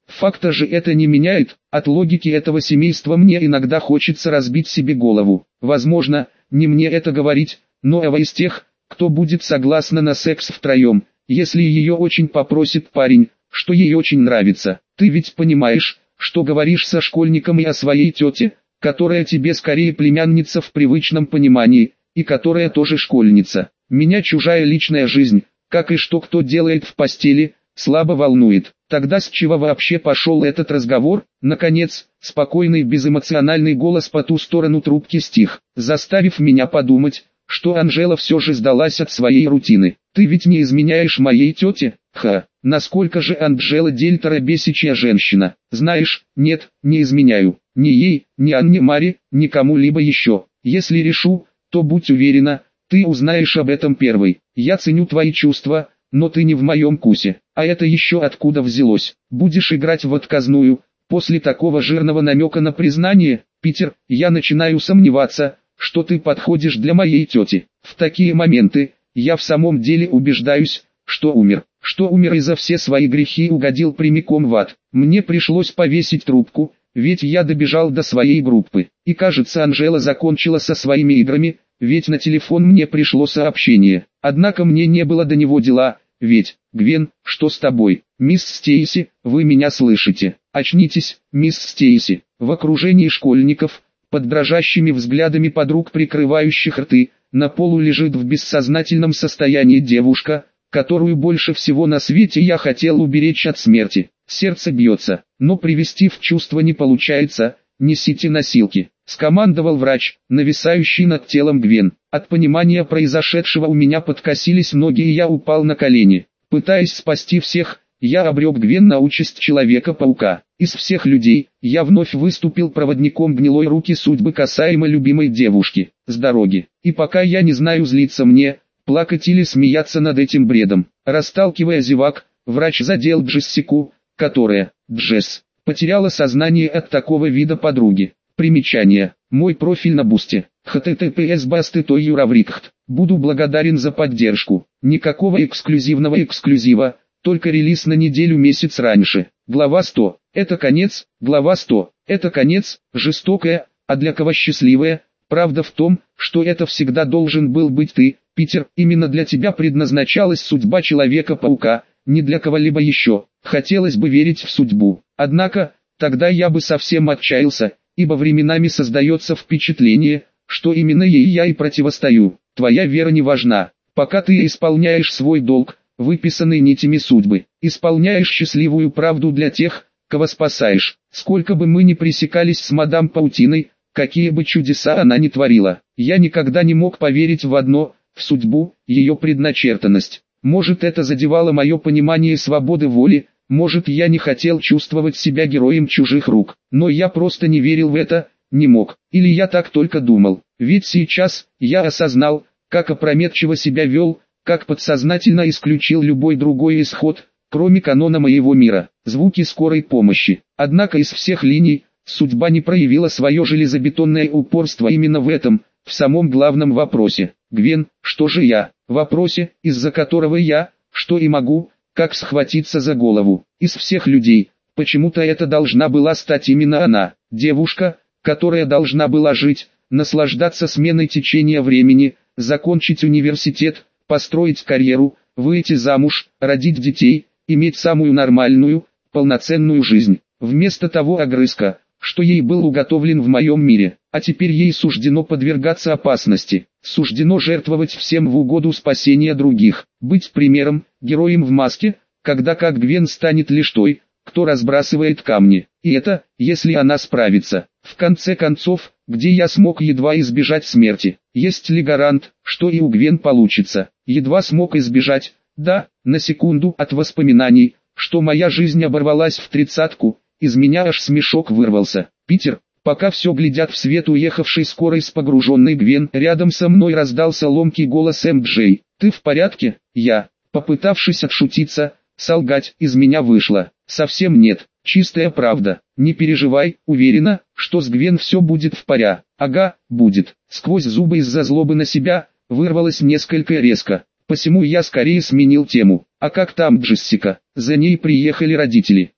Факта же это не меняет, от логики этого семейства мне иногда хочется разбить себе голову. Возможно, не мне это говорить, но Эва из тех, кто будет согласна на секс втроем, если ее очень попросит парень, что ей очень нравится. Ты ведь понимаешь, что говоришь со школьником и о своей тете, которая тебе скорее племянница в привычном понимании, и которая тоже школьница. Меня чужая личная жизнь, как и что кто делает в постели, слабо волнует. Тогда с чего вообще пошел этот разговор? Наконец, спокойный безэмоциональный голос по ту сторону трубки стих, заставив меня подумать, что Анжела все же сдалась от своей рутины. Ты ведь не изменяешь моей тете? Ха, насколько же Анжела Дельтера бесячая женщина. Знаешь, нет, не изменяю. Ни ей, ни Анне Маре, ни кому-либо еще. Если решу, то будь уверена, ты узнаешь об этом первой. Я ценю твои чувства, но ты не в моем вкусе. А это еще откуда взялось? Будешь играть в отказную? После такого жирного намека на признание, Питер, я начинаю сомневаться, что ты подходишь для моей тети. В такие моменты, я в самом деле убеждаюсь, что умер. Что умер и за все свои грехи угодил прямиком в ад. Мне пришлось повесить трубку, ведь я добежал до своей группы. И кажется, Анжела закончила со своими играми, ведь на телефон мне пришло сообщение. Однако мне не было до него дела, ведь, Гвен, что с тобой? Мисс Стейси, вы меня слышите? Очнитесь, мисс Стейси. В окружении школьников, под дрожащими взглядами подруг, прикрывающих рты, на полу лежит в бессознательном состоянии девушка, которую больше всего на свете я хотел уберечь от смерти. Сердце бьется, но привести в чувство не получается. Несите носилки, скомандовал врач, нависающий над телом Гвен. От понимания произошедшего у меня подкосились ноги и я упал на колени. Пытаясь спасти всех, я обрек Гвен на участь Человека-паука. Из всех людей, я вновь выступил проводником гнилой руки судьбы касаемо любимой девушки, с дороги. И пока я не знаю, злиться мне, плакать или смеяться над этим бредом. Расталкивая зевак, врач задел Джессику, которая, Джесс, потеряла сознание от такого вида подруги. Примечание. Мой профиль на Бусте. https басты той юраврикхт. Буду благодарен за поддержку. Никакого эксклюзивного эксклюзива, только релиз на неделю месяц раньше. Глава сто. Это конец. Глава сто. Это конец. Жестокая, а для кого счастливая. Правда в том, что это всегда должен был быть ты, Питер. Именно для тебя предназначалась судьба Человека-паука, не для кого-либо еще. Хотелось бы верить в судьбу. Однако, тогда я бы совсем отчаялся, ибо временами создается впечатление, что именно ей я и противостою. Твоя вера не важна, пока ты исполняешь свой долг, выписанный нитями судьбы, исполняешь счастливую правду для тех, кого спасаешь. Сколько бы мы ни пресекались с мадам Паутиной, какие бы чудеса она ни творила, я никогда не мог поверить в одно, в судьбу, ее предначертанность. Может, это задевало мое понимание свободы воли, может, я не хотел чувствовать себя героем чужих рук, но я просто не верил в это, не мог, или я так только думал. Ведь сейчас, я осознал, как опрометчиво себя вел, как подсознательно исключил любой другой исход, кроме канона моего мира, звуки скорой помощи. Однако из всех линий, судьба не проявила свое железобетонное упорство именно в этом, в самом главном вопросе. Гвен, что же я? Вопросе, из-за которого я, что и могу, как схватиться за голову. Из всех людей, почему-то это должна была стать именно она, девушка, которая должна была жить, наслаждаться сменой течения времени, закончить университет, построить карьеру, выйти замуж, родить детей, иметь самую нормальную, полноценную жизнь. Вместо того огрызка, что ей был уготовлен в моем мире, а теперь ей суждено подвергаться опасности, суждено жертвовать всем в угоду спасения других, быть примером, героем в маске, когда как Гвен станет лишь той, кто разбрасывает камни. И это, если она справится. В конце концов, где я смог едва избежать смерти, есть ли гарант, что и у Гвен получится? Едва смог избежать, да, на секунду от воспоминаний, что моя жизнь оборвалась в тридцатку, из меня аж смешок вырвался. Питер, пока все глядят в свет уехавшей скорой с погруженной Гвен, рядом со мной раздался ломкий голос эм джей. Ты в порядке? Я, попытавшись отшутиться, солгать, из меня вышло. Совсем нет, чистая правда. Не переживай, уверена, что с Гвен все будет в порядке. Ага, будет. Сквозь зубы из-за злобы на себя, вырвалось несколько резко. Посему я скорее сменил тему. А как там Джессика? За ней приехали родители.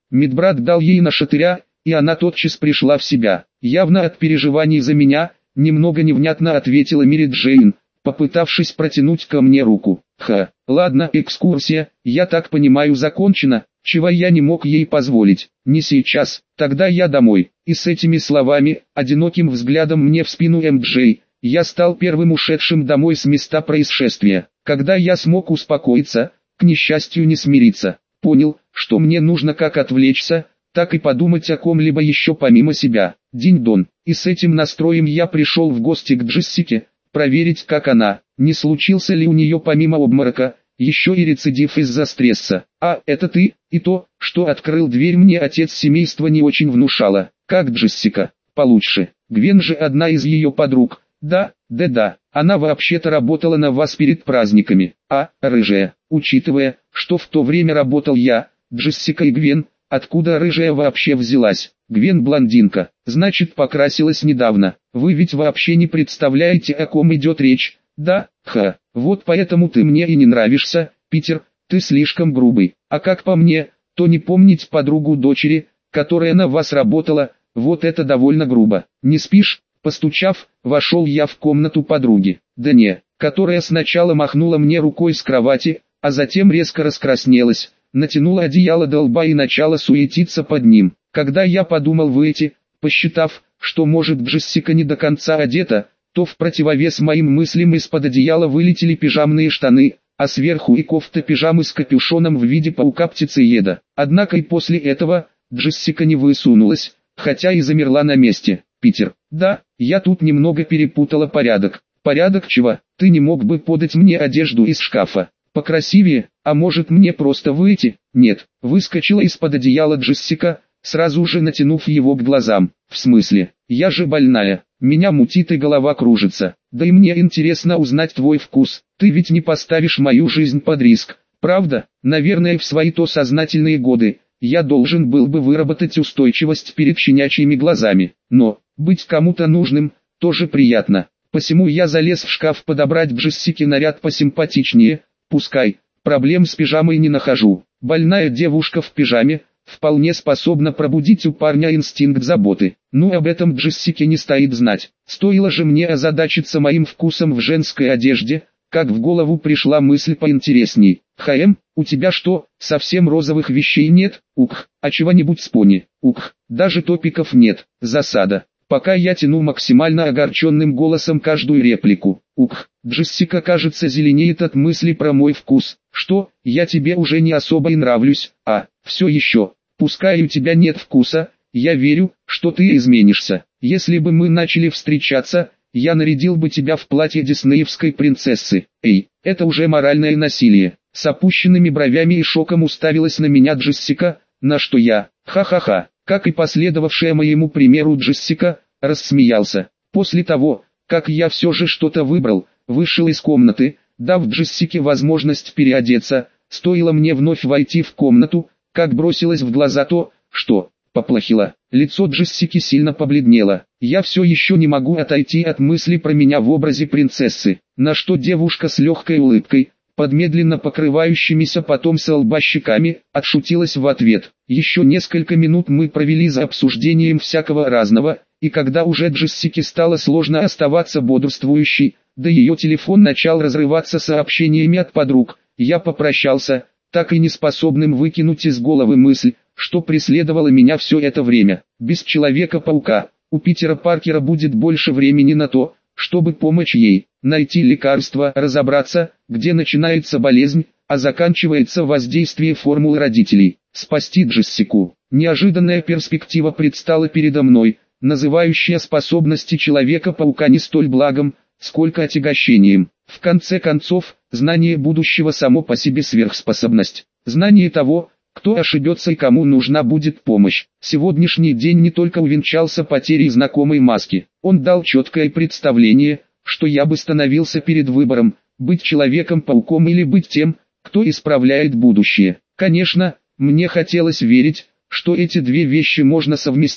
Медбрат дал ей на шатыря, и она тотчас пришла в себя. Явно от переживаний за меня, немного невнятно ответила Мэри Джейн, попытавшись протянуть ко мне руку. Ха, ладно, экскурсия, я так понимаю, закончена, чего я не мог ей позволить. Не сейчас, тогда я домой. И с этими словами, одиноким взглядом мне в спину эм джей, я стал первым ушедшим домой с места происшествия. Когда я смог успокоиться, к несчастью не смириться, понял, что мне нужно как отвлечься, так и подумать о ком-либо еще помимо себя. Динь-дон. И с этим настроем я пришел в гости к Джессике, проверить, как она, не случился ли у нее помимо обморока, еще и рецидив из-за стресса. А, это ты, и то, что открыл дверь мне отец семейства, не очень внушало. Как Джессика? Получше. Гвен же одна из ее подруг. Да, да-да, она вообще-то работала на вас перед праздниками. А, рыжая, учитывая, что в то время работал я, Джессика и Гвен, откуда рыжая вообще взялась? Гвен блондинка, значит покрасилась недавно. Вы ведь вообще не представляете, о ком идет речь. Да, ха, вот поэтому ты мне и не нравишься, Питер, ты слишком грубый. А как по мне, то не помнить подругу дочери, которая на вас работала, вот это довольно грубо. Не спишь? Постучав, вошел я в комнату подруги. Да не, которая сначала махнула мне рукой с кровати, а затем резко раскраснелась, натянула одеяло до лба и начала суетиться под ним. Когда я подумал выйти, посчитав, что может Джессика не до конца одета, то в противовес моим мыслям из-под одеяла вылетели пижамные штаны, а сверху и кофта пижамы с капюшоном в виде паука-птицееда. Однако и после этого Джессика не высунулась, хотя и замерла на месте. Питер, да, я тут немного перепутала порядок. Порядок чего? Ты не мог бы подать мне одежду из шкафа? Покрасивее, а может мне просто выйти? Нет, выскочила из-под одеяла Джессика, сразу же натянув его к глазам. В смысле, я же больная, меня мутит и голова кружится. Да и мне интересно узнать твой вкус, ты ведь не поставишь мою жизнь под риск, правда? Наверное, в свои-то сознательные годы я должен был бы выработать устойчивость перед щенячьими глазами, но быть кому-то нужным тоже приятно. Посему я залез в шкаф подобрать Джессике наряд посимпатичнее, пускай, проблем с пижамой не нахожу. Больная девушка в пижаме вполне способна пробудить у парня инстинкт заботы. Ну, об этом Джессике не стоит знать. Стоило же мне озадачиться моим вкусом в женской одежде, как в голову пришла мысль поинтересней. «Хэм, у тебя что, совсем розовых вещей нет? Ух, а чего-нибудь с пони? Ух, даже топиков нет, засада». Пока я тяну максимально огорченным голосом каждую реплику. Ух, Джессика, кажется, зеленеет от мысли про мой вкус. Что, я тебе уже не особо и нравлюсь, а, все еще, пускай у тебя нет вкуса, я верю, что ты изменишься. Если бы мы начали встречаться, я нарядил бы тебя в платье диснеевской принцессы. Эй, это уже моральное насилие. С опущенными бровями и шоком уставилась на меня Джессика, на что я, ха-ха-ха. Как и последовавшая моему примеру Джессика, рассмеялся. После того, как я все же что-то выбрал, вышел из комнаты, дав Джессике возможность переодеться, стоило мне вновь войти в комнату, как бросилось в глаза то, что поплохело. Лицо Джессики сильно побледнело. Я все еще не могу отойти от мысли про меня в образе принцессы, на что девушка с легкой улыбкой, под медленно покрывающимися потом со лба щеками, отшутилась в ответ. Еще несколько минут мы провели за обсуждением всякого разного, и когда уже Джессике стало сложно оставаться бодрствующей, да ее телефон начал разрываться сообщениями от подруг, я попрощался, так и не способным выкинуть из головы мысль, что преследовало меня все это время. Без Человека-паука, у Питера Паркера будет больше времени на то, чтобы помочь ей, найти лекарство, разобраться, где начинается болезнь, а заканчивается воздействие формулы родителей, спасти Джессику. Неожиданная перспектива предстала передо мной, называющая способности Человека-паука не столь благом, сколько отягощением. В конце концов, знание будущего само по себе сверхспособность. Знание того, кто ошибется и кому нужна будет помощь. Сегодняшний день не только увенчался потерей знакомой маски, он дал четкое представление, что я бы становился перед выбором, быть Человеком-пауком или быть тем, кто исправляет будущее. Конечно, мне хотелось верить, что эти две вещи можно совместить,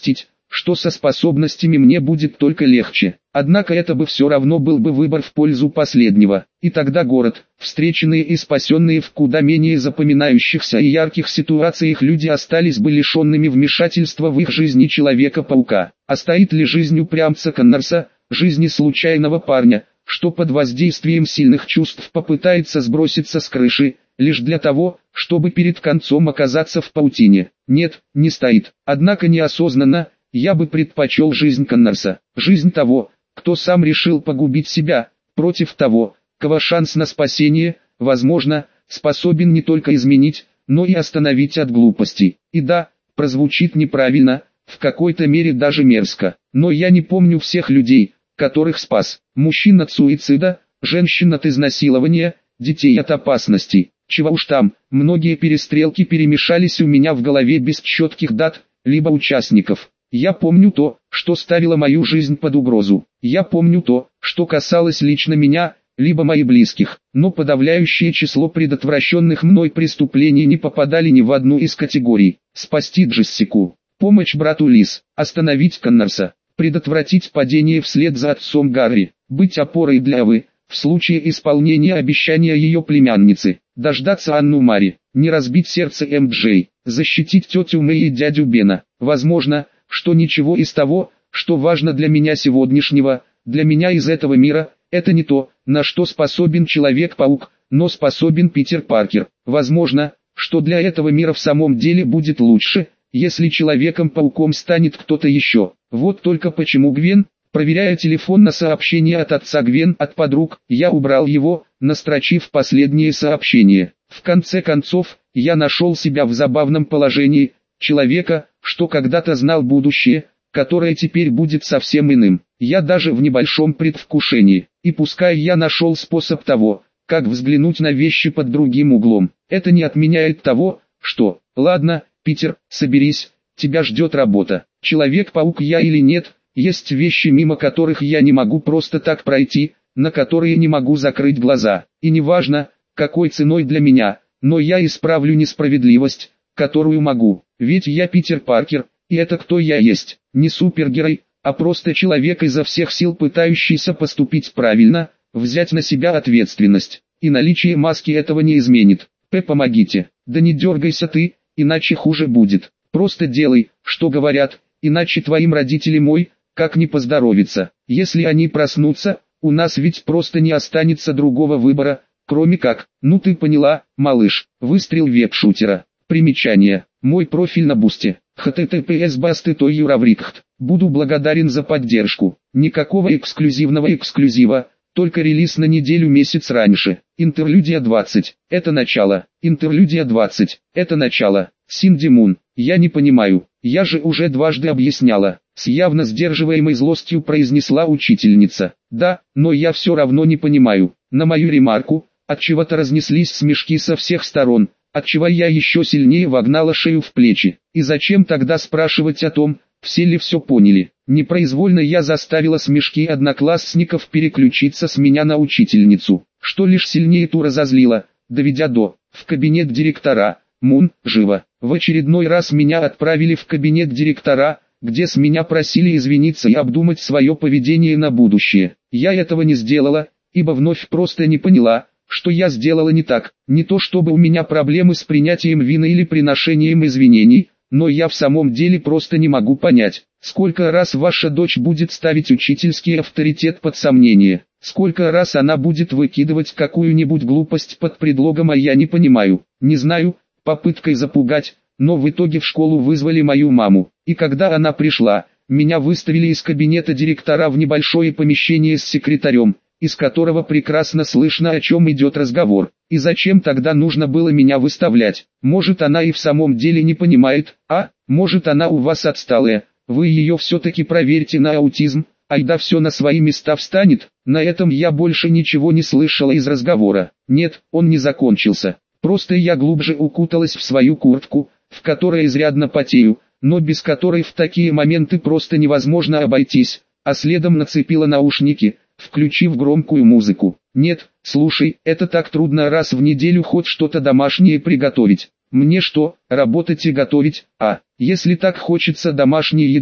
что со способностями мне будет только легче. Однако это бы все равно был бы выбор в пользу последнего. И тогда город, встреченные и спасенные в куда менее запоминающихся и ярких ситуациях люди остались бы лишенными вмешательства в их жизни Человека-паука. А стоит ли жизнь упрямца Коннорса, жизни случайного парня, что под воздействием сильных чувств попытается сброситься с крыши, лишь для того, чтобы перед концом оказаться в паутине? Нет, не стоит. Однако неосознанно, я бы предпочел жизнь Коннорса, жизнь того, кто сам решил погубить себя, против того, кого шанс на спасение, возможно, способен не только изменить, но и остановить от глупостей. И да, прозвучит неправильно, в какой-то мере даже мерзко, но я не помню всех людей, которых спас. Мужчин от суицида, женщин от изнасилования, детей от опасностей. Чего уж там, многие перестрелки перемешались у меня в голове без четких дат, либо участников. Я помню то, что ставило мою жизнь под угрозу. Я помню то, что касалось лично меня, либо моих близких. Но подавляющее число предотвращенных мной преступлений не попадали ни в одну из категорий. Спасти Джессику, помочь брату Лиз, остановить Коннорса, предотвратить падение вслед за отцом Гарри, быть опорой для Авы, в случае исполнения обещания ее племянницы, дождаться Анну Мари, не разбить сердце эм джей, защитить тетю Мэй и дядю Бена. Возможно, что ничего из того, что важно для меня сегодняшнего, для меня из этого мира, это не то, на что способен Человек-паук, но способен Питер Паркер. Возможно, что для этого мира в самом деле будет лучше, если Человеком-пауком станет кто-то еще. Вот только почему Гвен, проверяя телефон на сообщение от отца Гвен от подруг, я убрал его, настрочив последнее сообщение. В конце концов, я нашел себя в забавном положении, человека, что когда-то знал будущее, которое теперь будет совсем иным. Я даже в небольшом предвкушении. И пускай я нашел способ того, как взглянуть на вещи под другим углом, это не отменяет того, что, ладно, Питер, соберись, тебя ждет работа. Человек-паук я или нет, есть вещи, мимо которых я не могу просто так пройти, на которые не могу закрыть глаза. И неважно, какой ценой для меня, но я исправлю несправедливость, которую могу. Ведь я Питер Паркер, и это кто я есть, не супергерой, а просто человек изо всех сил пытающийся поступить правильно, взять на себя ответственность. И наличие маски этого не изменит. П, помогите. Да не дергайся ты, иначе хуже будет. Просто делай, что говорят, иначе твоим родителям мой, как не поздоровится. Если они проснутся, у нас ведь просто не останется другого выбора, кроме как, ну ты поняла, малыш, выстрел веб-шутера. Примечание. Мой профиль на Бусте. эйч ти ти пи эс басты точка юраврикхт. Буду благодарен за поддержку. Никакого эксклюзивного эксклюзива, только релиз на неделю-месяц раньше. Интерлюдия двадцать. Это начало. Интерлюдия двадцать. Это начало. Синди Мун. Я не понимаю. Я же уже дважды объясняла. С явно сдерживаемой злостью произнесла учительница. Да, но я все равно не понимаю. На мою ремарку, отчего-то разнеслись смешки со всех сторон, отчего я еще сильнее вогнала шею в плечи. И зачем тогда спрашивать о том, все ли все поняли? Непроизвольно я заставила смешки одноклассников переключиться с меня на учительницу, что лишь сильнее ту разозлило, доведя до «в кабинет директора». Мун, живо. В очередной раз меня отправили в кабинет директора, где с меня просили извиниться и обдумать свое поведение на будущее. Я этого не сделала, ибо вновь просто не поняла, что я сделала не так. Не то чтобы у меня проблемы с принятием вины или приношением извинений, но я в самом деле просто не могу понять, сколько раз ваша дочь будет ставить учительский авторитет под сомнение, сколько раз она будет выкидывать какую-нибудь глупость под предлогом «а я не понимаю, не знаю», попыткой запугать, но в итоге в школу вызвали мою маму, и когда она пришла, меня выставили из кабинета директора в небольшое помещение с секретарем, из которого прекрасно слышно, о чем идет разговор. И зачем тогда нужно было меня выставлять? Может, она и в самом деле не понимает, а? Может, она у вас отсталая, вы ее все-таки проверьте на аутизм, айда все на свои места встанет. На этом я больше ничего не слышала из разговора. Нет, он не закончился. Просто я глубже укуталась в свою куртку, в которой изрядно потею, но без которой в такие моменты просто невозможно обойтись, а следом нацепила наушники, включив громкую музыку. Нет, слушай, это так трудно раз в неделю хоть что-то домашнее приготовить. Мне что, работать и готовить? А, если так хочется домашней еды,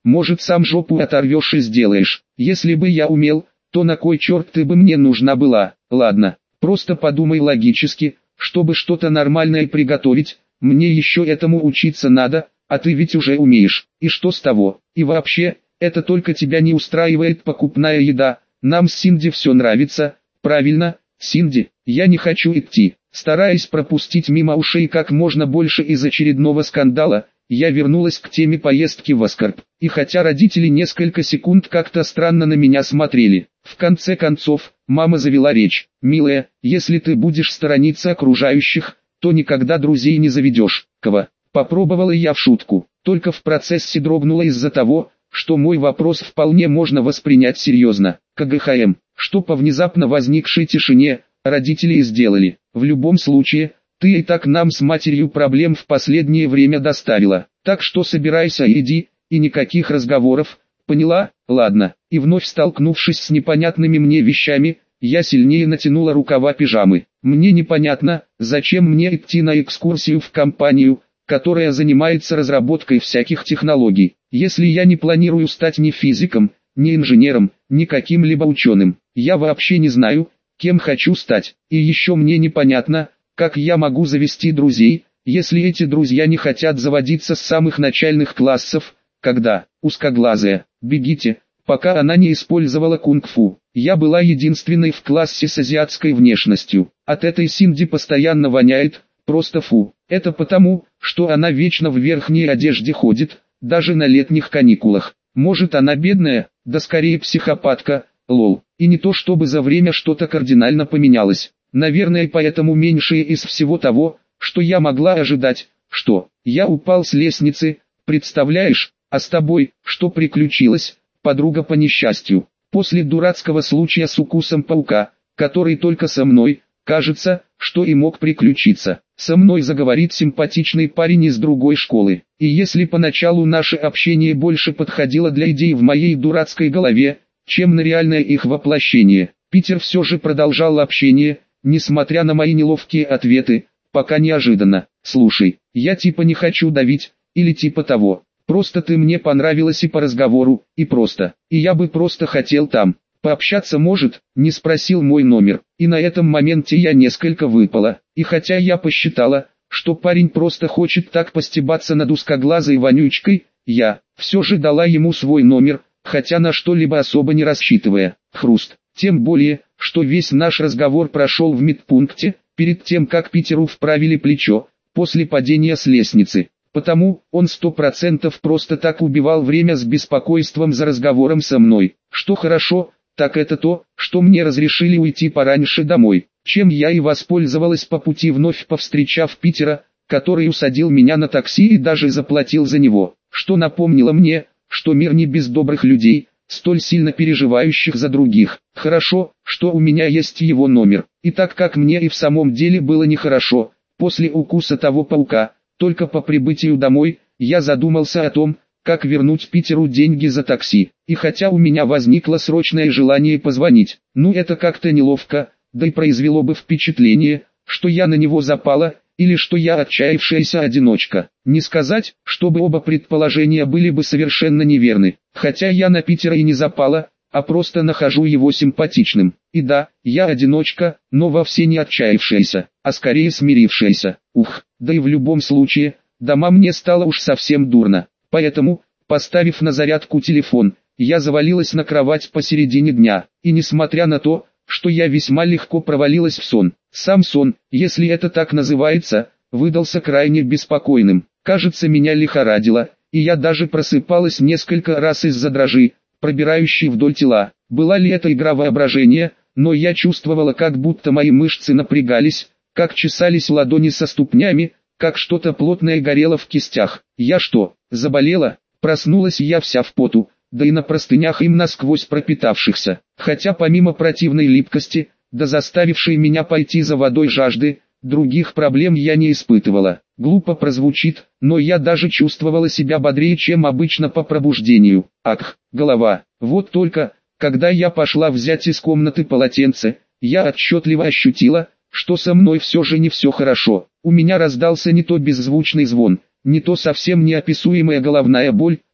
может сам жопу оторвешь и сделаешь. Если бы я умел, то на кой черт ты бы мне нужна была? Ладно, просто подумай логически, чтобы что-то нормальное приготовить, мне еще этому учиться надо, а ты ведь уже умеешь. И что с того? И вообще, это только тебя не устраивает покупная еда, нам с Синди все нравится, правильно, Синди, я не хочу идти. Стараясь пропустить мимо ушей как можно больше из очередного скандала, я вернулась к теме поездки в Аскарп. И хотя родители несколько секунд как-то странно на меня смотрели, в конце концов, мама завела речь. «Милая, если ты будешь сторониться окружающих, то никогда друзей не заведешь». Ква. Попробовала я в шутку, только в процессе дрогнула из-за того, что мой вопрос вполне можно воспринять серьезно. КГХМ, что по внезапно возникшей тишине, родители и сделали. В любом случае, ты и так нам с матерью проблем в последнее время доставила. Так что собирайся и иди, и никаких разговоров, поняла? Ладно. И вновь столкнувшись с непонятными мне вещами, я сильнее натянула рукава пижамы. Мне непонятно, зачем мне идти на экскурсию в компанию, которая занимается разработкой всяких технологий, если я не планирую стать ни физиком, ни инженером, ни каким-либо ученым. Я вообще не знаю, кем хочу стать. И еще мне непонятно, как я могу завести друзей, если эти друзья не хотят заводиться с самых начальных классов, когда, узкоглазая, бегите, пока она не использовала кунг-фу. Я была единственной в классе с азиатской внешностью. От этой Синди постоянно воняет, просто фу. Это потому, что она вечно в верхней одежде ходит, даже на летних каникулах. Может она бедная, да скорее психопатка, лол. И не то чтобы за время что-то кардинально поменялось. Наверное, поэтому меньшее из всего того, что я могла ожидать, что я упал с лестницы, представляешь, а с тобой, что приключилось, подруга по несчастью. После дурацкого случая с укусом паука, который только со мной, кажется, что и мог приключиться. Со мной заговорит симпатичный парень из другой школы. И если поначалу наше общение больше подходило для идей в моей дурацкой голове, чем на реальное их воплощение, Питер все же продолжал общение, несмотря на мои неловкие ответы, пока неожиданно. Слушай, я типа не хочу давить, или типа того. Просто ты мне понравилась и по разговору, и просто. И я бы просто хотел там пообщаться, может, не спросил мой номер. И на этом моменте я несколько выпала. И хотя я посчитала, что парень просто хочет так постебаться над узкоглазой вонючкой, я все же дала ему свой номер, хотя на что-либо особо не рассчитывая. Хруст. Тем более, что весь наш разговор прошел в медпункте, перед тем как Питеру вправили плечо, после падения с лестницы. Потому он сто процентов просто так убивал время с беспокойством за разговором со мной. Что хорошо, так это то, что мне разрешили уйти пораньше домой, чем я и воспользовалась по пути, вновь повстречав Питера, который усадил меня на такси и даже заплатил за него, что напомнило мне, что мир не без добрых людей, столь сильно переживающих за других. Хорошо, что у меня есть его номер, и так как мне и в самом деле было нехорошо, после укуса того паука, только по прибытию домой, я задумался о том, как вернуть Питеру деньги за такси. И хотя у меня возникло срочное желание позвонить, ну это как-то неловко, да и произвело бы впечатление, что я на него запала, или что я отчаявшаяся одиночка. Не сказать, чтобы оба предположения были бы совершенно неверны, хотя я на Питера и не запала, а просто нахожу его симпатичным. И да, я одиночка, но вовсе не отчаявшаяся, а скорее смирившаяся. Ух, да и в любом случае, дома мне стало уж совсем дурно. Поэтому, поставив на зарядку телефон, я завалилась на кровать посередине дня. И несмотря на то, что я весьма легко провалилась в сон, сам сон, если это так называется, выдался крайне беспокойным. Кажется, меня лихорадило, и я даже просыпалась несколько раз из-за дрожи, пробирающей вдоль тела. Была ли это игра воображения, но я чувствовала, как будто мои мышцы напрягались, как чесались ладони со ступнями, как что-то плотное горело в кистях. Я что, заболела? Проснулась я вся в поту, да и на простынях им насквозь пропитавшихся. Хотя помимо противной липкости, да заставившей меня пойти за водой жажды, других проблем я не испытывала. Глупо прозвучит, но я даже чувствовала себя бодрее, чем обычно по пробуждению. Ах, голова. Вот только, когда я пошла взять из комнаты полотенце, я отчетливо ощутила, что со мной все же не все хорошо. У меня раздался не то беззвучный звон, не то совсем неописуемая головная боль,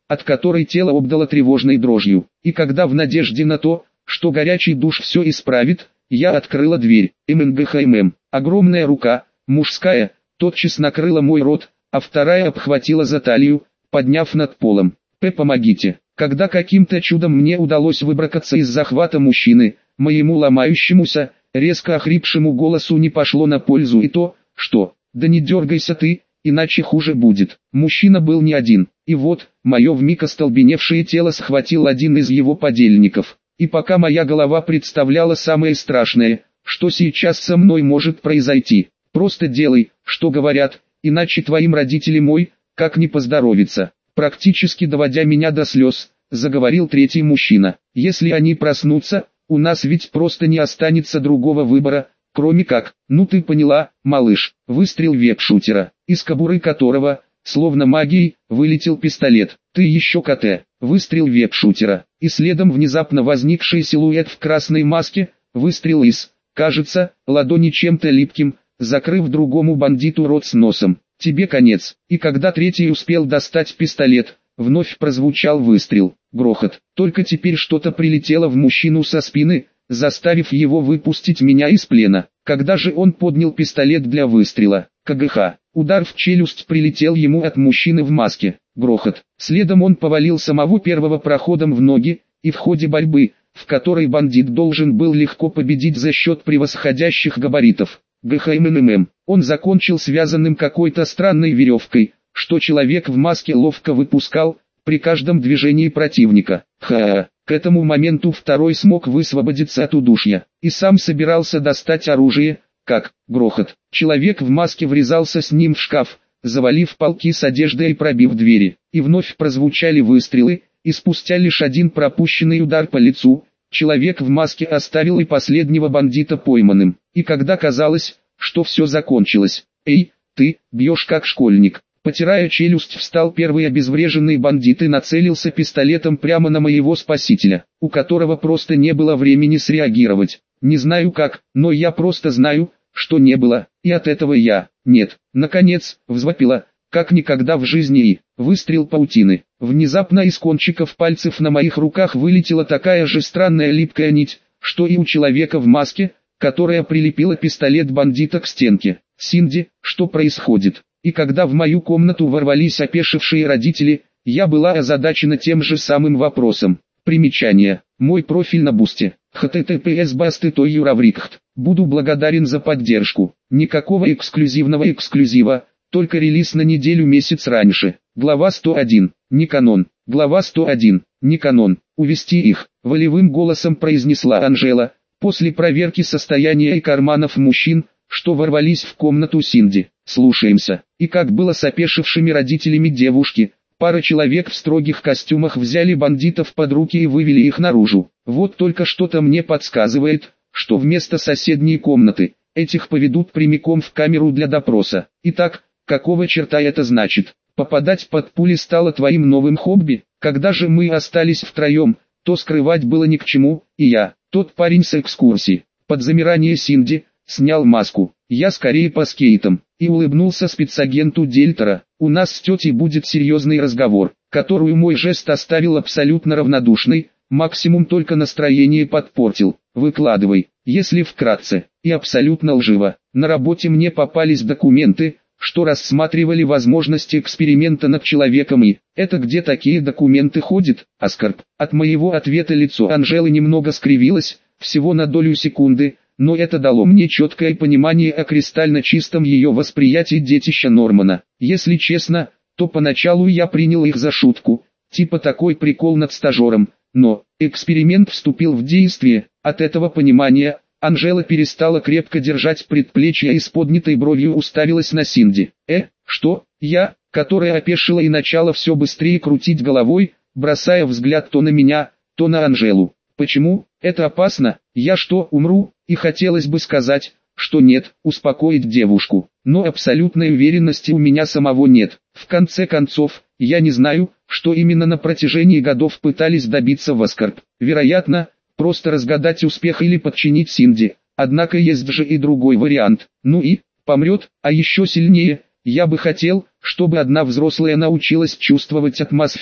от которой тело обдало тревожной дрожью. И когда в надежде на то, что горячий душ все исправит, я открыла дверь. ММГХММ. Огромная рука, мужская, тотчас накрыла мой рот, а вторая обхватила за талию, подняв над полом. «П, помогите». Когда каким-то чудом мне удалось выбраться из захвата мужчины, моему ломающемуся, резко охрипшему голосу не пошло на пользу и то, что «да не дергайся ты, иначе хуже будет». Мужчина был не один, и вот, мое вмиг остолбеневшее тело схватил один из его подельников. И пока моя голова представляла самое страшное, что сейчас со мной может произойти, просто делай, что говорят, иначе твоим родителям мой, как не поздоровится. Практически доводя меня до слез, заговорил третий мужчина. Если они проснутся, у нас ведь просто не останется другого выбора, кроме как, ну ты поняла, малыш. Выстрел веб-шутера, из кобуры которого, словно магией, вылетел пистолет. Ты еще КТ. Выстрел веб-шутера, и следом внезапно возникший силуэт в красной маске, выстрел из, кажется, ладони чем-то липким, закрыв другому бандиту рот с носом. Тебе конец. И когда третий успел достать пистолет, вновь прозвучал выстрел. Грохот. Только теперь что-то прилетело в мужчину со спины, заставив его выпустить меня из плена. Когда же он поднял пистолет для выстрела, КГХ. Удар в челюсть прилетел ему от мужчины в маске. Грохот. Следом он повалил самого первого проходом в ноги, и в ходе борьбы, в которой бандит должен был легко победить за счет превосходящих габаритов, ГХМММ, он закончил связанным какой-то странной веревкой, что человек в маске ловко выпускал при каждом движении противника. Ха-ха. К этому моменту второй смог высвободиться от удушья, и сам собирался достать оружие, как, грохот, человек в маске врезался с ним в шкаф, завалив полки с одеждой и пробив двери, и вновь прозвучали выстрелы, и спустя лишь один пропущенный удар по лицу, человек в маске оставил и последнего бандита пойманным. И когда казалось, что все закончилось, «Эй, ты, бьешь как школьник», потирая челюсть, встал первый обезвреженный бандит и нацелился пистолетом прямо на моего спасителя, у которого просто не было времени среагировать. Не знаю как, но я просто знаю, что не было, и от этого я, нет, наконец, взвопила, как никогда в жизни, и выстрел паутины. Внезапно из кончиков пальцев на моих руках вылетела такая же странная липкая нить, что и у человека в маске, которая прилепила пистолет бандита к стенке. «Синди, что происходит?» И когда в мою комнату ворвались опешившие родители, я была озадачена тем же самым вопросом. Примечание. Мой профиль на Бусти. https басты той юраврикхт. Буду благодарен за поддержку. Никакого эксклюзивного эксклюзива, только релиз на неделю месяц раньше. Глава сто один. Не канон. Глава сто один. Не канон. Увести их, волевым голосом произнесла Анжела, после проверки состояния и карманов мужчин, что ворвались в комнату Синди. Слушаемся. И как было с опешившими родителями девушки, пара человек в строгих костюмах взяли бандитов под руки и вывели их наружу. Вот только что-то мне подсказывает, что вместо соседней комнаты, этих поведут прямиком в камеру для допроса. Итак, какого черта это значит? Попадать под пули стало твоим новым хобби? Когда же мы остались втроем, то скрывать было ни к чему, и я, тот парень с экскурсии, под замирание Синди, снял маску. Я скорее по скейтам, и улыбнулся спецагенту Дельтера. У нас с тетей будет серьезный разговор, которую мой жест оставил абсолютно равнодушной, максимум только настроение подпортил. Выкладывай, если вкратце, и абсолютно лживо. На работе мне попались документы, что рассматривали возможность эксперимента над человеком, и это где такие документы ходят, Аскарп? От моего ответа лицо Анжелы немного скривилось, всего на долю секунды, но это дало мне четкое понимание о кристально чистом ее восприятии детища Нормана. Если честно, то поначалу я принял их за шутку, типа такой прикол над стажером, но эксперимент вступил в действие. От этого понимания Анжела перестала крепко держать предплечье и с поднятой бровью уставилась на Синди. «Э, что?» Я, которая опешила и начала все быстрее крутить головой, бросая взгляд то на меня, то на Анжелу. «Почему? Это опасно? Я что, умру?» И хотелось бы сказать, что нет, успокоить девушку, но абсолютной уверенности у меня самого нет. В конце концов, я не знаю, что именно на протяжении годов пытались добиться в Аскарп. Вероятно, просто разгадать успех или подчинить Синди. Однако есть же и другой вариант. Ну и, помрет, а еще сильнее. Я бы хотел, чтобы одна взрослая научилась чувствовать атмосферу.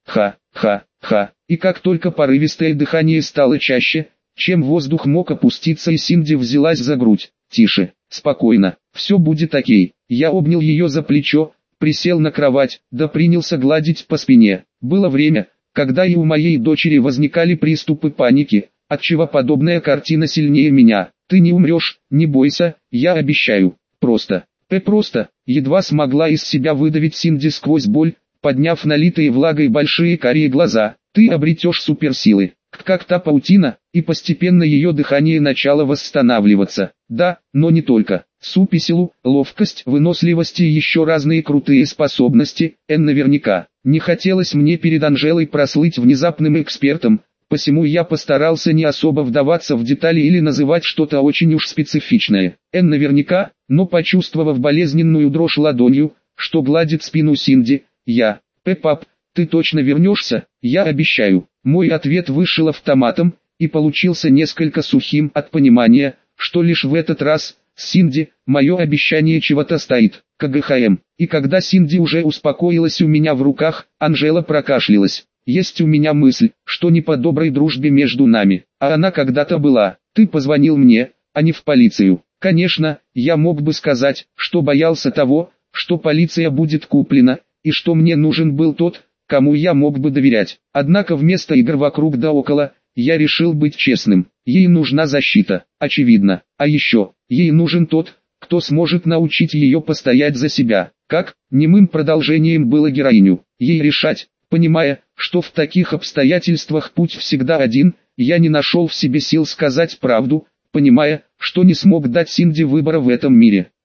ха-ха-ха. И как только порывистое дыхание стало чаще, чем воздух мог опуститься, и Синди взялась за грудь. Тише, спокойно, все будет окей. Я обнял ее за плечо, присел на кровать, да принялся гладить по спине. Было время, когда и у моей дочери возникали приступы паники, отчего подобная картина сильнее меня. Ты не умрешь, не бойся, я обещаю. Просто, П просто, едва смогла из себя выдавить Синди сквозь боль, подняв налитые влагой большие карие глаза. Ты обретешь суперсилы, как та паутина, и постепенно ее дыхание начало восстанавливаться. Да, но не только. Суперсилу, ловкость, выносливость и еще разные крутые способности, Н наверняка. Не хотелось мне перед Анжелой прослыть внезапным экспертом, посему я постарался не особо вдаваться в детали или называть что-то очень уж специфичное. Н наверняка, но почувствовав болезненную дрожь ладонью, что гладит спину Синди, я, П пап, ты точно вернешься, я обещаю. Мой ответ вышел автоматом, и получился несколько сухим от понимания, что лишь в этот раз, Синди, мое обещание чего-то стоит. КГХМ. И когда Синди уже успокоилась у меня в руках, Анжела прокашлялась. Есть у меня мысль, что не по доброй дружбе между нами, а она когда-то была. Ты позвонил мне, а не в полицию. Конечно, я мог бы сказать, что боялся того, что полиция будет куплена, и что мне нужен был тот, кому я мог бы доверять. Однако вместо игр вокруг да около, я решил быть честным. Ей нужна защита, очевидно. А еще, ей нужен тот, кто сможет научить ее постоять за себя. Как, немым продолжением было героиню. Ей решать, понимая, что в таких обстоятельствах путь всегда один, я не нашел в себе сил сказать правду, понимая, что не смог дать Синди выбора в этом мире.